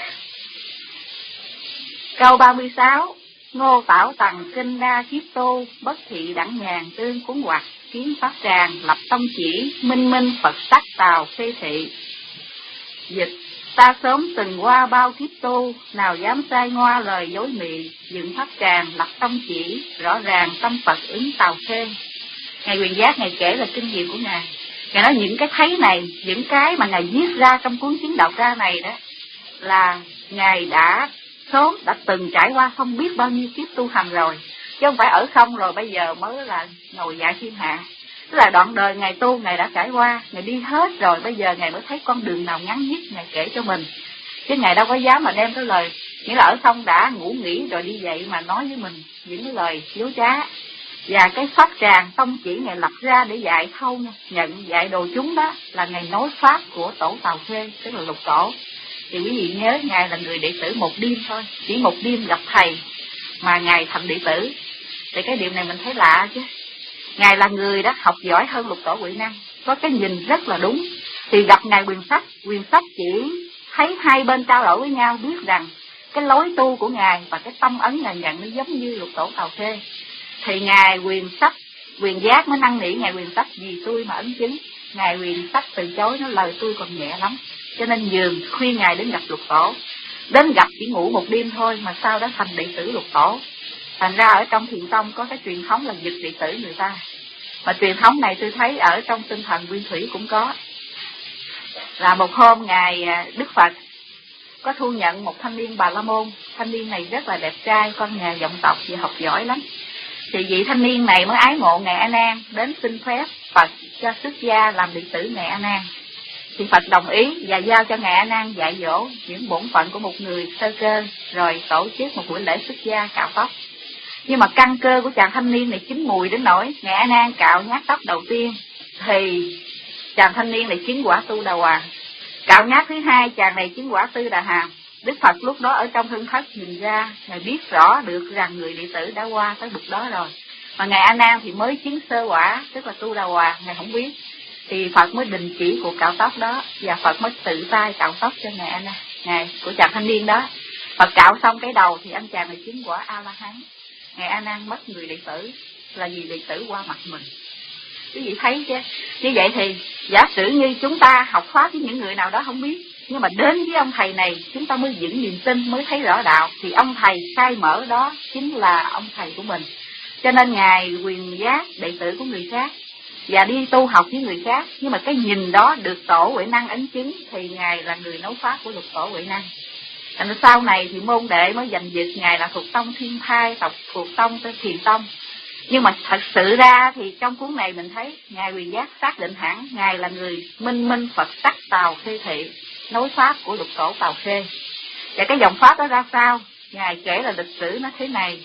Câu ba mươi sáu. Ngô Tảo Tằng kinh đa kiếp tô, bất thị đẳng nhàn tương cuốn hoặc, kiến pháp tràng lập tông chỉ, minh minh Phật sắc tào phê thị. Dịch: ta sớm từng qua bao kiếp tô, nào dám sai ngoa lời dối mị, dựng pháp tràng lập tông chỉ, rõ ràng tâm Phật ứng tào phê. Ngài Quyền Giác Ngài kể là kinh nghiệm của Ngài. Ngài nói những cái thấy này, những cái mà Ngài viết ra trong cuốn Chứng Đạo Ra này đó, là Ngài đã sớm đã từng trải qua không biết bao nhiêu kiếp tu hành rồi, chứ không phải ở không rồi bây giờ mới là ngồi dạy thiên hạ. Tức là đoạn đời Ngài tu Ngài đã trải qua, Ngài đi hết rồi, bây giờ Ngài mới thấy con đường nào ngắn nhất Ngài kể cho mình. Chứ Ngài đâu có dám mà đem cái lời, nghĩa là ở không đã ngủ nghỉ rồi đi dậy mà nói với mình những cái lời dối trá. Và cái pháp tràng tông chỉ Ngài lập ra để dạy thâu nhận dạy đồ chúng đó là Ngài nói pháp của tổ Tào Phê, tức là Lục Tổ. Thì quý vị nhớ Ngài là người đệ tử một đêm thôi, chỉ một đêm gặp thầy mà Ngài thành đệ tử. Thì cái điều này mình thấy lạ chứ. Ngài là người đó học giỏi hơn Lục Tổ Huệ Năng, có cái nhìn rất là đúng. Thì gặp Ngài Quyền Sách, Quyền Sách chỉ thấy hai bên trao đổi với nhau, biết rằng cái lối tu của Ngài và cái tâm ấn Ngài nhận nó giống như Lục Tổ Tào Phê. Thì Ngài Quyền Sách, Quyền Giác mới năn nỉ Ngài Quyền Sách vì tôi mà ấn chứng. Ngài Quyền Sách từ chối, nói lời tôi còn nhẹ lắm. Cho nên nhường khuyên Ngài đến gặp Lục Tổ. Đến gặp chỉ ngủ một đêm thôi mà sau đó thành đệ tử Lục Tổ. Thành ra ở trong Thiền Tông có cái truyền thống là giật đệ tử người ta. Mà truyền thống này tôi thấy ở trong Tinh Thần Nguyên Thủy cũng có. Là một hôm Ngài Đức Phật có thu nhận một thanh niên Bà La Môn. Thanh niên này rất là đẹp trai, con nhà vọng tộc và học giỏi lắm. Thì vị thanh niên này mới ái mộ Ngài A Nan, đến xin phép Phật cho xuất gia làm đệ tử Ngài A Nan. Thì Phật đồng ý và giao cho Ngài A Nan dạy dỗ những bổn phận của một người sơ cơ, rồi tổ chức một buổi lễ xuất gia cạo tóc. Nhưng mà căn cơ của chàng thanh niên này chín mùi đến nỗi Ngài A Nan cạo nhát tóc đầu tiên thì chàng thanh niên này chứng quả Tu Đà Hoàng. Cạo nhát thứ hai chàng này chứng quả Tư Đà Hàm. Đức Phật lúc đó ở trong hưng thất nhìn ra, Ngài biết rõ được rằng người đệ tử đã qua tới bậc đó rồi. Mà Ngài A Nan thì mới chứng sơ quả, tức là Tu Đà Hoàng, Ngài không biết. Thì Phật mới đình chỉ cuộc cạo tóc đó, và Phật mới tự tay cạo tóc cho Ngài A Nan, Ngài của chàng thanh niên đó. Phật cạo xong cái đầu thì anh chàng này chứng quả A La Hán. Ngài A Nan mất người đệ tử là vì đệ tử qua mặt mình. Quý vị thấy chứ? Như vậy thì giả sử như chúng ta học pháp với những người nào đó không biết, nhưng mà đến với ông thầy này chúng ta mới vững niềm tin, mới thấy rõ đạo. Thì ông thầy khai mở đó chính là ông thầy của mình. Cho nên Ngài Quyền Giác đệ tử của người khác và đi tu học với người khác, nhưng mà cái nhìn đó được Tổ Huệ Năng ấn chứng thì Ngài là người nấu pháp của Lục Tổ Huệ Năng. Thành sau này thì môn đệ mới giành giật ngài là thuộc tông Thiên Thai, tộc thuộc tông Thiền Tông. Nhưng mà thật sự ra thì trong cuốn này mình thấy ngài Quyền Giác xác định hẳn ngài là người minh minh Phật tắc Tào Khê Thị, nối pháp của lục tổ Tào Khê. Và cái dòng pháp đó ra sao? Ngài kể là lịch sử nó thế này: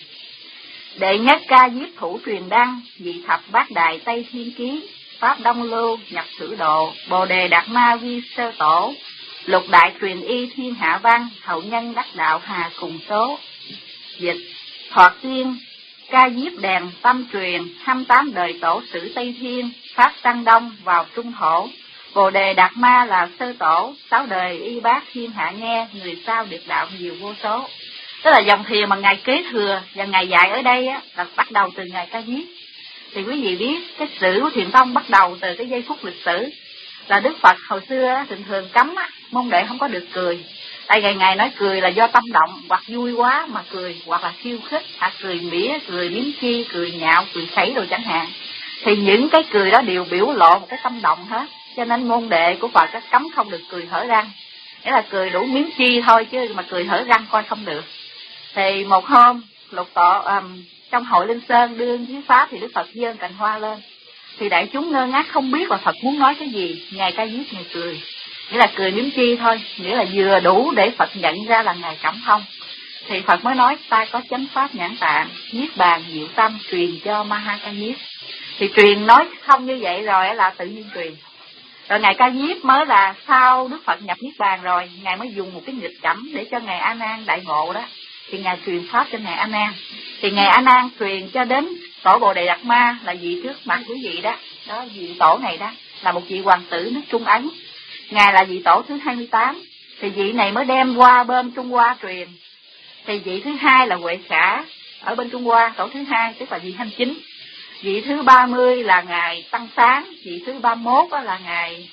đệ nhất ca diếp thủ truyền đăng, vị thập bát đại Tây Thiên Ký, pháp Đông Lưu nhập Sử Độ, Bồ Đề Đạt Ma vi sơ tổ, lục đại truyền y thiên hạ văn, hậu nhân đắc đạo hà cùng số. Dịch: thoạt tiên ca diếp đèn tâm truyền, hai mươi tám đời tổ sử Tây Thiên, pháp Tăng Đông vào Trung Thổ. Bồ Đề Đạt Ma là sơ tổ, sáu đời y bác thiên hạ nghe, người sau được đạo nhiều vô số. Tức là dòng thiền mà ngài kế thừa và ngài dạy ở đây á, là bắt đầu từ ngài Ca Diếp. Thì quý vị biết cái sử của Thiền Tông bắt đầu từ cái giây phút lịch sử là Đức Phật hồi xưa á, thường thường cấm á, môn đệ không có được cười. Tại ngày ngày nói cười là do tâm động, hoặc vui quá mà cười, hoặc là khiêu khích, hoặc cười mỉa, cười biếm chi, cười nhạo, cười sấy đồ chẳng hạn. Thì những cái cười đó đều biểu lộ một cái tâm động hết. Cho nên môn đệ của Phật cấm không được cười hở răng. Nghĩa là cười đủ miếng chi thôi, chứ mà cười hở răng coi không được. Thì một hôm lục tổ um, trong hội Linh Sơn đương thuyết pháp thì Đức Phật giơ cành hoa lên. Thì đại chúng ngơ ngác không biết là Phật muốn nói cái gì. Ngài Ca Diếp ngài cười, nghĩa là cười miếng chi thôi, nghĩa là vừa đủ để Phật nhận ra là ngài cảm thông. Thì Phật mới nói ta có chánh pháp nhãn tạng, niết bàn diệu tâm truyền cho Ma Ha Ca Diếp. Thì truyền nói không như vậy rồi là tự nhiên truyền. Rồi ngài Ca Diếp mới là sau Đức Phật nhập niết bàn rồi, ngài mới dùng một cái nghịch cảnh để cho ngài A Nan đại ngộ đó. Thì ngài truyền pháp cho ngài A Nan. Thì ngài A Nan truyền cho đến tổ Bồ Đề Đạt Ma là vị trước mặt quý vị đó, đó vị tổ này đó là một vị hoàng tử nước Trung Ấn. Ngài là vị tổ thứ hai mươi tám. Thì vị này mới đem qua bên Trung Hoa truyền. Thì vị thứ hai là Huệ Khả ở bên Trung Hoa, tổ thứ hai tức là vị hai mươi chín. Vị thứ ba mươi là ngài Tăng Sáng, vị thứ ba mươi mốt là ngài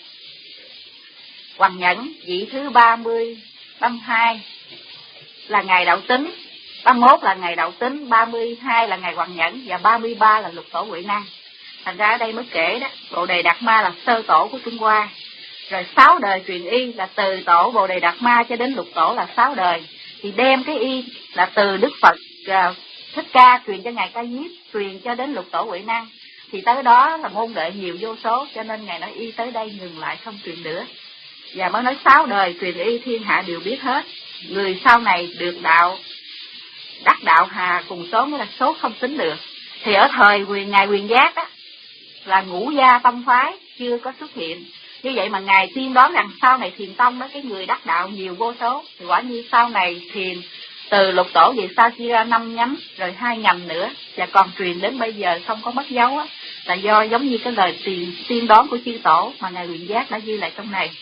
Hoàng Nhẫn, vị thứ ba mươi, ba mươi hai là ngài Đạo Tính, ba mươi mốt là ngài Đạo Tính, ba mươi hai là ngài Hoàng Nhẫn và ba mươi ba là lục tổ Huệ Năng. Thành ra ở đây mới kể đó, Bồ Đề Đạt Ma là sơ tổ của Trung Hoa. Rồi sáu đời truyền y là từ tổ Bồ Đề Đạt Ma cho đến lục tổ là sáu đời. Thì đem cái y là từ Đức Phật uh, Thích Ca truyền cho ngài Ca Diếp, truyền cho đến lục tổ Huệ Năng. Thì tới đó là môn đệ nhiều vô số, cho nên ngài nói y tới đây ngừng lại không truyền nữa. Và mới nói sáu đời truyền y thiên hạ đều biết hết. Người sau này được đạo đắc đạo hà cùng số, mới là số không tính được. Thì ở thời quyền ngài Quyền Giác á, là ngũ gia tông phái chưa có xuất hiện. Như vậy mà ngài tiên đoán rằng sau này Thiền Tông đó cái người đắc đạo nhiều vô số. Thì quả như sau này thiền từ lục tổ về sau chia ra năm nhánh, rồi hai nhành nữa, và còn truyền đến bây giờ không có mất dấu á, là do giống như cái lời tiền tiên đoán của chư tổ mà ngài Quyền Giác đã ghi lại trong này.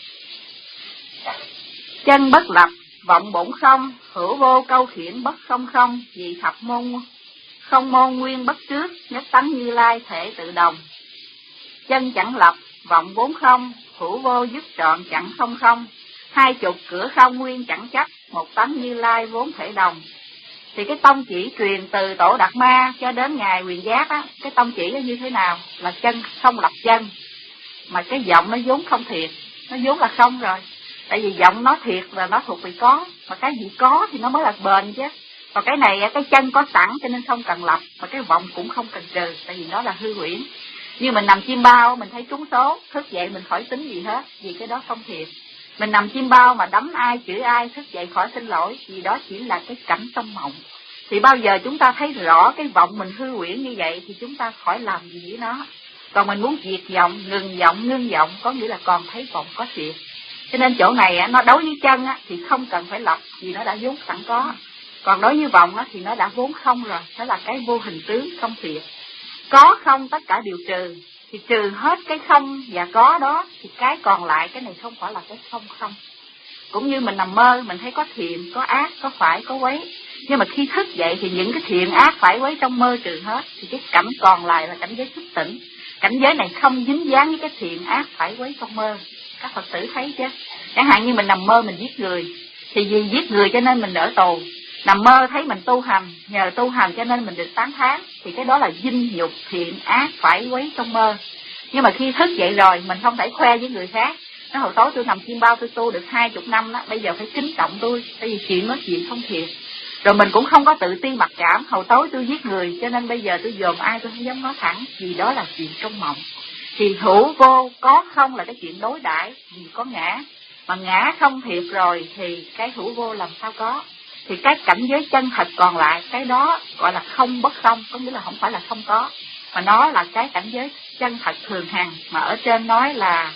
Chân bất lập, vọng bổn không, hữu vô câu khiển bất không không, vì thập môn không môn nguyên bất trước, nhất tánh Như Lai thể tự đồng. Chân chẳng lập, vọng bốn không, hữu vô dứt trọn chẳng không không, hai chục cửa không nguyên chẳng chấp, một tánh Như Lai vốn thể đồng. Thì cái tông chỉ truyền từ tổ Đạt Ma cho đến ngài Quyền Giác á, cái tông chỉ nó như thế nào? Là chân không lập chân, mà cái vọng nó vốn không thiệt, nó vốn là không rồi. Tại vì vọng nó thiệt là nó thuộc về có, mà cái gì có thì nó mới là bền chứ. Còn cái này cái chân có sẵn cho nên không cần lập, mà cái vọng cũng không cần trừ, tại vì nó là hư huyễn. Như mình nằm chim bao, mình thấy trúng số, thức dậy mình khỏi tính gì hết, vì cái đó không thiệt. Mình nằm chim bao mà đấm ai, chửi ai, thức dậy khỏi xin lỗi, vì đó chỉ là cái cảnh trong mộng. Thì bao giờ chúng ta thấy rõ cái vọng mình hư huyễn như vậy thì chúng ta khỏi làm gì với nó. Còn mình muốn diệt vọng, ngừng vọng, ngưng vọng, có nghĩa là còn thấy vọng có thiệt. Cho nên chỗ này nó đối với chân thì không cần phải lập, vì nó đã vốn sẵn có. Còn đối với vọng thì nó đã vốn không rồi, đó là cái vô hình tướng không thiệt. Có không tất cả đều trừ, thì trừ hết cái không và có đó, thì cái còn lại cái này không phải là cái không không. Cũng như mình nằm mơ, mình thấy có thiện, có ác, có phải, có quấy. Nhưng mà khi thức dậy thì những cái thiện ác phải quấy trong mơ trừ hết, thì cái cảnh còn lại là cảnh giới thức tỉnh. Cảnh giới này không dính dáng với cái thiện ác phải quấy trong mơ. Các Phật tử thấy chứ. Chẳng hạn như mình nằm mơ mình giết người, thì vì giết người cho nên mình ở tù. Nằm mơ thấy mình tu hành, nhờ tu hành cho nên mình được tán thán, thì cái đó là dinh nhục thiện ác phải quấy trong mơ. Nhưng mà khi thức dậy rồi mình không thể khoe với người khác, Nó hồi tối tôi nằm chim bao tôi tu được hai chục năm đó, bây giờ phải kính trọng tôi, tại vì chuyện nói chuyện không thiệt. Rồi mình cũng không có tự ti mặc cảm, hồi tối tôi giết người, cho nên bây giờ tôi dòm ai tôi không dám nói thẳng, vì đó là chuyện trong mộng. Thì hữu vô có không là cái chuyện đối đãi, vì có ngã. Mà ngã không thiệt rồi thì cái hữu vô làm sao có. Thì cái cảnh giới chân thật còn lại, cái đó gọi là không bất không, có nghĩa là không phải là không có, mà nó là cái cảnh giới chân thật thường hằng, mà ở trên nói là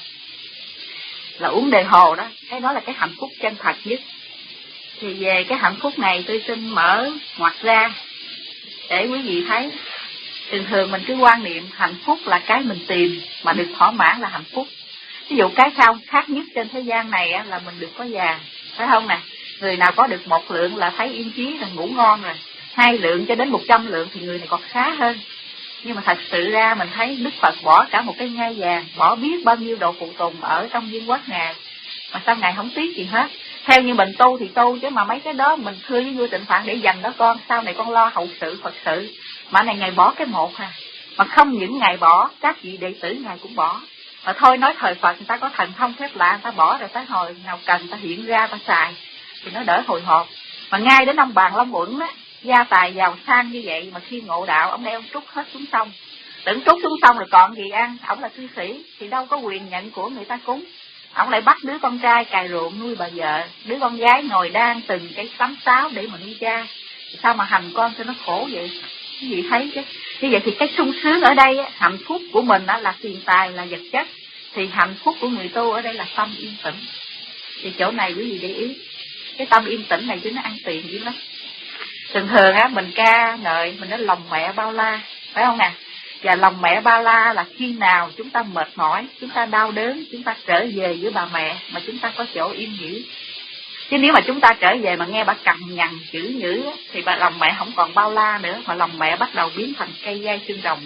là uống đề hồ đó, cái đó là cái hạnh phúc chân thật nhất. Thì về cái hạnh phúc này tôi xin mở ngoặt ra để quý vị thấy. Thường thường mình cứ quan niệm hạnh phúc là cái mình tìm mà được thỏa mãn là hạnh phúc. Ví dụ cái khao khát nhất trên thế gian này là mình được có già, phải không nè? Người nào có được một lượng là thấy yên chí là ngủ ngon rồi, hai lượng cho đến một trăm lượng thì người này còn khá hơn. Nhưng mà thật sự ra mình thấy Đức Phật bỏ cả một cái ngai vàng, bỏ biết bao nhiêu độ phụ tùng ở trong viên quốc Ngài, mà sao Ngài không tiếc gì hết. Theo như mình tu thì tu, chứ mà mấy cái đó mình thưa với vua Tịnh Phạn để dành đó con, sau này con lo hậu sự Phật sự. Mà này Ngài bỏ cái một à, mà không những Ngài bỏ, các vị đệ tử Ngài cũng bỏ. Mà thôi nói thời Phật người ta có thần thông phép lạ, người ta bỏ rồi tới hồi nào cần người ta hiện ra ta xài thì nó đỡ hồi hộp. Mà ngay đến ông Bàn Long Uẩn á, gia tài giàu sang như vậy mà khi ngộ đạo ông đeo trút hết xuống sông. Tưởng trút xuống sông rồi còn gì ăn, ông là cư sĩ thì đâu có quyền nhận của người ta cúng. Ông lại bắt đứa con trai cày ruộng nuôi bà vợ, đứa con gái ngồi đan từng cái tấm sáo để mà nuôi cha. Sao mà hành con cho nó khổ vậy? Quý vị thấy chứ. Như vậy thì cái sung sướng ở đây, hạnh phúc của mình là tiền tài, là vật chất. Thì hạnh phúc của người tu ở đây là tâm yên tĩnh. Thì chỗ này quý vị để ý, cái tâm yên tĩnh này chứ nó ăn tiền dữ lắm. Thường thường á mình ca ngợi mình nói lòng mẹ bao la, phải không nè? Và lòng mẹ bao la là khi nào chúng ta mệt mỏi, chúng ta đau đớn, chúng ta trở về với bà mẹ mà chúng ta có chỗ yên nghỉ. Chứ nếu mà chúng ta trở về mà nghe bà cằn nhằn chữ nhữ thì bà lòng mẹ không còn bao la nữa, mà lòng mẹ bắt đầu biến thành cây gai xương rồng.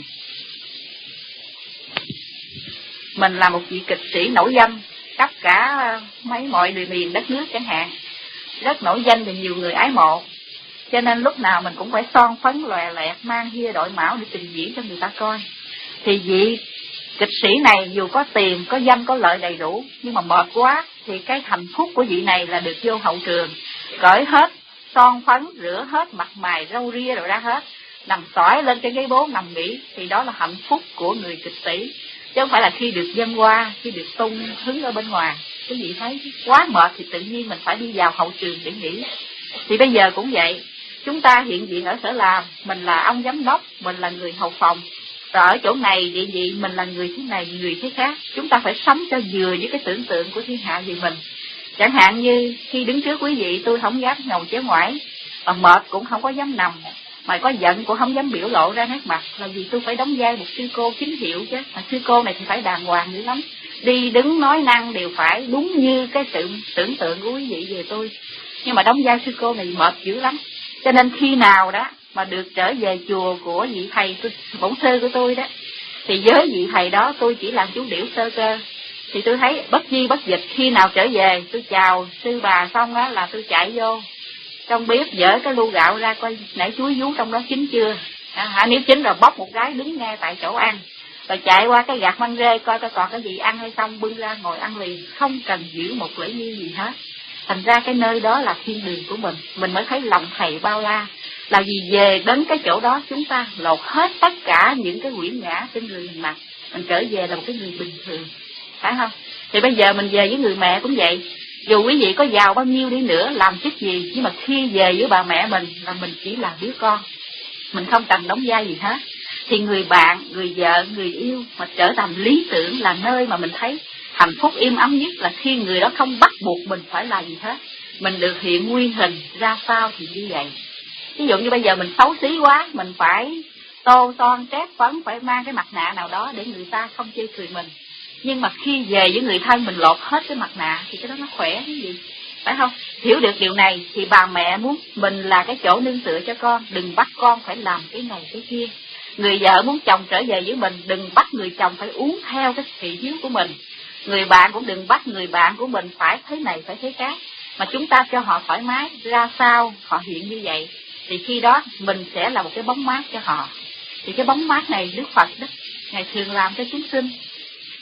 Mình là một vị kịch sĩ nổi danh tất cả mấy mọi miền đất nước chẳng hạn, rất nổi danh thì nhiều người ái mộ, cho nên lúc nào mình cũng phải son phấn lòe loẹt, mang hia đội mão để trình diễn cho người ta coi. Thì vị kịch sĩ này dù có tiền, có danh, có lợi đầy đủ, nhưng mà mệt quá thì cái hạnh phúc của vị này là được vô hậu trường, cởi hết son phấn, rửa hết mặt mày râu ria rồi ra hết, nằm xỏi lên cái ghế bố nằm nghỉ, thì đó là hạnh phúc của người kịch sĩ, chứ không phải là khi được dân hoa, khi được tung hứng ở bên ngoài. Quý vị thấy quá mệt thì tự nhiên mình phải đi vào hậu trường để nghỉ. Thì bây giờ cũng vậy, chúng ta hiện diện ở sở làm, mình là ông giám đốc, mình là người hầu phòng, rồi ở chỗ này địa vị mình là người thế này, người thế khác. Chúng ta phải sống cho vừa với cái tưởng tượng của thiên hạ về mình. Chẳng hạn như khi đứng trước quý vị tôi không dám ngầu chéo ngoải, mà mệt cũng không có dám nằm, mà có giận cũng không dám biểu lộ ra nét mặt, là vì tôi phải đóng vai một sư cô chính hiệu chứ. Mà sư cô này thì phải đàng hoàng dữ lắm, đi đứng nói năng đều phải đúng như cái sự tưởng tượng của quý vị về tôi. Nhưng mà đóng vai sư cô này mệt dữ lắm. Cho nên khi nào đó mà được trở về chùa của vị thầy tôi, bổn sư của tôi đó, thì với vị thầy đó tôi chỉ làm chú điểu sơ cơ. Thì tôi thấy bất di bất dịch, khi nào trở về tôi chào sư bà xong á là tôi chạy vô trong bếp dỡ cái lu gạo ra coi nãy chuối vú trong đó chín chưa. À, hả, nếu chín rồi bóc một cái đứng ngay tại chỗ ăn, rồi chạy qua cái gạt măng rê coi coi còn cái gì ăn hay xong bưng ra ngồi ăn liền, không cần giữ một lễ nghi gì hết. Thành ra cái nơi đó là thiên đường của mình, mình mới thấy lòng thầy bao la. Là vì về đến cái chỗ đó chúng ta lột hết tất cả những cái quyển ngã trên người mình mặc, mình trở về là một cái người bình thường, phải không? Thì bây giờ mình về với người mẹ cũng vậy, dù quý vị có giàu bao nhiêu đi nữa, làm chức gì, nhưng mà khi về với bà mẹ mình là mình chỉ là đứa con, mình không cần đóng vai gì hết. Thì người bạn, người vợ, người yêu mà trở thành lý tưởng là nơi mà mình thấy hạnh phúc im ấm nhất, là khi người đó không bắt buộc mình phải làm gì hết, mình được hiện nguyên hình ra sao thì như vậy. Ví dụ như bây giờ mình xấu xí quá, mình phải tô son trét phấn, phải mang cái mặt nạ nào đó để người ta không chê cười mình. Nhưng mà khi về với người thân mình lột hết cái mặt nạ thì cái đó nó khỏe cái gì, phải không? Hiểu được điều này thì bà mẹ muốn mình là cái chỗ nương tựa cho con, đừng bắt con phải làm cái này cái kia. Người vợ muốn chồng trở về với mình, đừng bắt người chồng phải uống theo cái thị hiếu của mình. Người bạn cũng đừng bắt người bạn của mình phải thế này phải thế khác, mà chúng ta cho họ thoải mái, ra sao họ hiện như vậy, thì khi đó mình sẽ là một cái bóng mát cho họ. Thì cái bóng mát này Đức Phật đó, Ngài thường làm cho chúng sinh.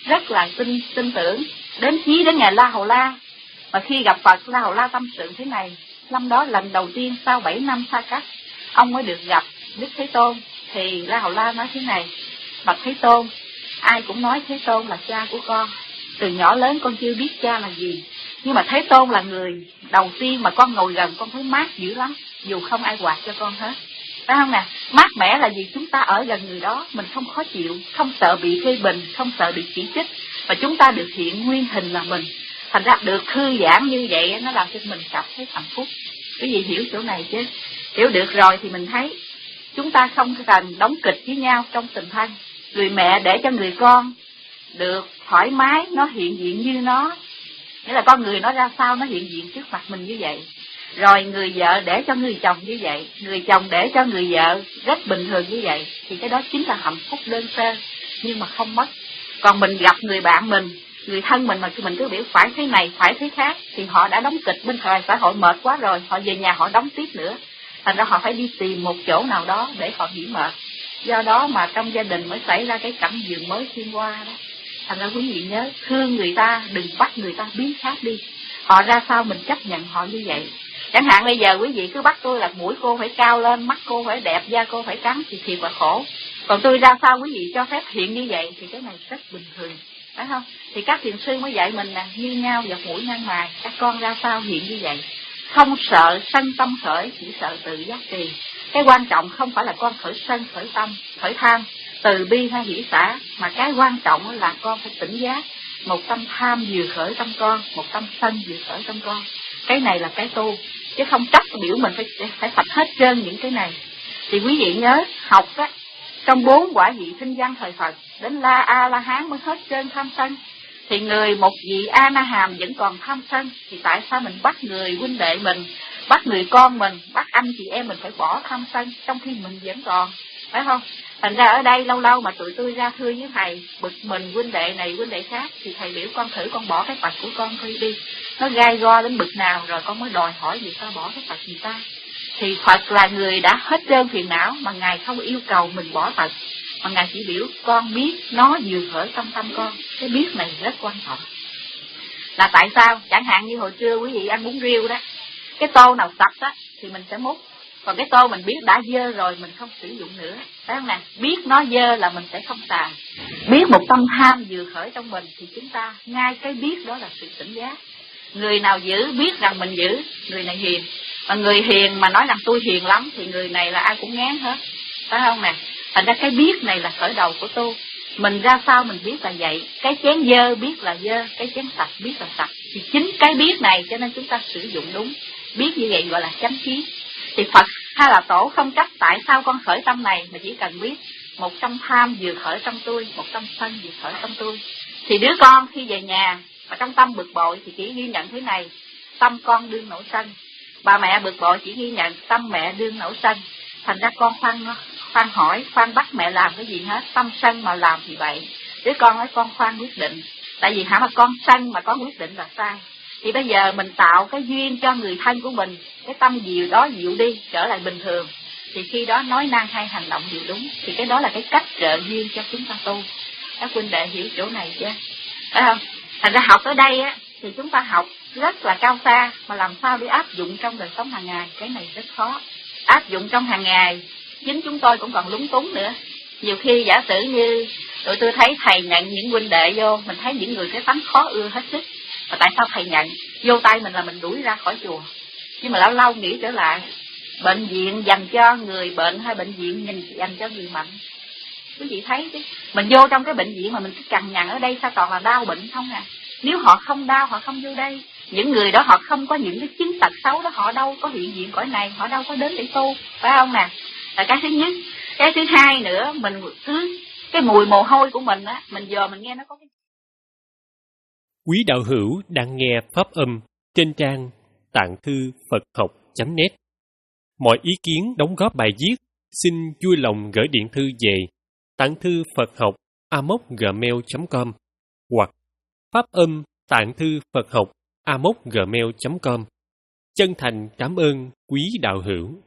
rất là tin tin tưởng, đến chí đến ngày La Hầu La. Mà khi gặp Phật, La Hầu La tâm sự thế này, năm đó lần đầu tiên sau bảy năm xa cách, ông mới được gặp Đức Thế Tôn. Thì La Hầu La nói thế này: bạch Thế Tôn, ai cũng nói Thế Tôn là cha của con, từ nhỏ lớn con chưa biết cha là gì, nhưng mà Thế Tôn là người đầu tiên mà con ngồi gần con thấy mát dữ lắm, dù không ai quạt cho con hết. Phải không nè? Mát mẻ là gì? Chúng ta ở gần người đó, mình không khó chịu, không sợ bị phê bình, không sợ bị chỉ trích, và chúng ta được hiện nguyên hình là mình. Thành ra được thư giãn như vậy, nó làm cho mình cảm thấy hạnh phúc. Quý vị hiểu chỗ này chứ? Hiểu được rồi thì mình thấy chúng ta không cần đóng kịch với nhau trong tình thân. Người mẹ để cho người con được thoải mái, nó hiện diện như nó, nghĩa là con người nó ra sao nó hiện diện trước mặt mình như vậy. Rồi người vợ để cho người chồng như vậy, người chồng để cho người vợ rất bình thường như vậy, thì cái đó chính là hạnh phúc đơn sơ nhưng mà không mất. Còn mình gặp người bạn mình, người thân mình mà mình cứ biểu phải thế này, phải thế khác, thì họ đã đóng kịch bên ngoài xã hội mệt quá rồi, họ về nhà họ đóng tiếp nữa. Thành ra họ phải đi tìm một chỗ nào đó để họ nghỉ mệt. Do đó mà trong gia đình mới xảy ra cái cảnh giường mới xuyên qua đó. Thành ra quý vị nhớ, thương người ta, đừng bắt người ta biến khác đi. Họ ra sao mình chấp nhận họ như vậy. Chẳng hạn bây giờ quý vị cứ bắt tôi là mũi cô phải cao lên, mắt cô phải đẹp, da cô phải trắng, thì thiệt là khổ. Còn tôi ra sao quý vị cho phép hiện như vậy, thì cái này rất bình thường, phải không? Thì các thiền sư mới dạy mình là như nhau dọc mũi ngang mày, các con ra sao hiện như vậy. Không sợ sân tâm khởi, chỉ sợ tự giác trì. Cái quan trọng không phải là con khởi sân, khởi tâm, khởi tham, từ bi hay hỷ xả, mà cái quan trọng là con phải tỉnh giác. Một tâm tham vừa khởi tâm con, một tâm sân vừa khởi tâm con. Cái này là cái tu, chứ không trách biểu mình phải phải sạch hết trơn những cái này. Thì quý vị nhớ, học á, trong bốn quả vị sinh văn thời Phật, đến La A La Hán mới hết trơn tham sân. Thì người một vị A Na Hàm vẫn còn tham sân, thì tại sao mình bắt người huynh đệ mình, bắt người con mình, bắt anh chị em mình phải bỏ tham sân, trong khi mình vẫn còn, phải không? Thành ra ở đây lâu lâu mà tụi tôi ra thưa với thầy, bực mình huynh đệ này huynh đệ khác, thì thầy biểu con thử con bỏ cái Phật của con thôi đi. Nó gai go đến bực nào rồi con mới đòi hỏi vì sao bỏ cái Phật người ta. Thì Phật là người đã hết trơn phiền não, mà Ngài không yêu cầu mình bỏ Phật, mà Ngài chỉ biểu con biết nó vừa khởi tâm tâm con. Cái biết này rất quan trọng. Là tại sao? Chẳng hạn như hồi trưa quý vị ăn bún riêu đó, cái tô nào sạch á thì mình sẽ múc, còn cái tô mình biết đã dơ rồi mình không sử dụng nữa, phải không nè? Biết nó dơ là mình sẽ không xài. Biết một tâm tham vừa khởi trong mình thì chúng ta ngay cái biết đó là sự tỉnh giác. Người nào giữ biết rằng mình giữ, người này hiền. Mà người hiền mà nói rằng tôi hiền lắm thì người này là ai cũng ngán hết, phải không nè? Thành ra cái biết này là khởi đầu của tu. Mình ra sao mình biết là vậy. Cái chén dơ biết là dơ, cái chén sạch biết là sạch. Thì chính cái biết này cho nên chúng ta sử dụng đúng. Biết như vậy gọi là chánh kiến. Thì Phật hay là Tổ không trách tại sao con khởi tâm này, mà chỉ cần biết một tâm tham vừa khởi trong tôi, một tâm sân vừa khởi trong tôi. Thì đứa con khi về nhà mà trong tâm bực bội thì chỉ ghi nhận thế này: tâm con đương nổi sân. Bà mẹ bực bội chỉ ghi nhận tâm mẹ đương nổi sân. Thành ra con khoan khoan hỏi, khoan bắt mẹ làm cái gì hết, tâm sân mà làm thì vậy. Đứa con nói con khoan quyết định, tại vì hả mà con sân mà con quyết định là sai. Thì bây giờ mình tạo cái duyên cho người thân của mình, cái tâm dịu đó dịu đi, trở lại bình thường. Thì khi đó nói năng hay hành động đều đúng. Thì cái đó là cái cách trợ duyên cho chúng ta tu. Các huynh đệ hiểu chỗ này chứ? Phải không? Thành ra học ở đây á, thì chúng ta học rất là cao xa, mà làm sao để áp dụng trong đời sống hàng ngày, cái này rất khó. Áp dụng trong hàng ngày, chính chúng tôi cũng còn lúng túng nữa. Nhiều khi giả sử như tụi tôi thấy thầy nhận những huynh đệ vô, mình thấy những người cái tánh khó ưa hết sức. Mà tại sao thầy nhận? Vô tay mình là mình đuổi ra khỏi chùa. Nhưng mà lâu lâu nghĩ trở lại, bệnh viện dành cho người bệnh hay bệnh viện nhìn dành cho người mạnh? Quý vị thấy chứ, mình vô trong cái bệnh viện mà mình cứ cằn nhằn ở đây sao toàn là đau bệnh không à? Nếu họ không đau họ không vô đây. Những người đó họ không có những cái chứng tật xấu đó, họ đâu có hiện diện cõi này, họ đâu có đến để tu, phải không nè? Là cái thứ nhất. Cái thứ hai nữa, mình cứ cái mùi mồ hôi của mình á, mình giờ mình nghe nó có cái. Quý đạo hữu đang nghe pháp âm trên trang tạng thư Phật học chấm net. Mọi ý kiến đóng góp bài viết xin vui lòng gửi điện thư về tạng thư Phật học a m o c gmail chấm com hoặc pháp âm tạng thư Phật học a m o c gmail chấm com. Chân thành cảm ơn quý đạo hữu.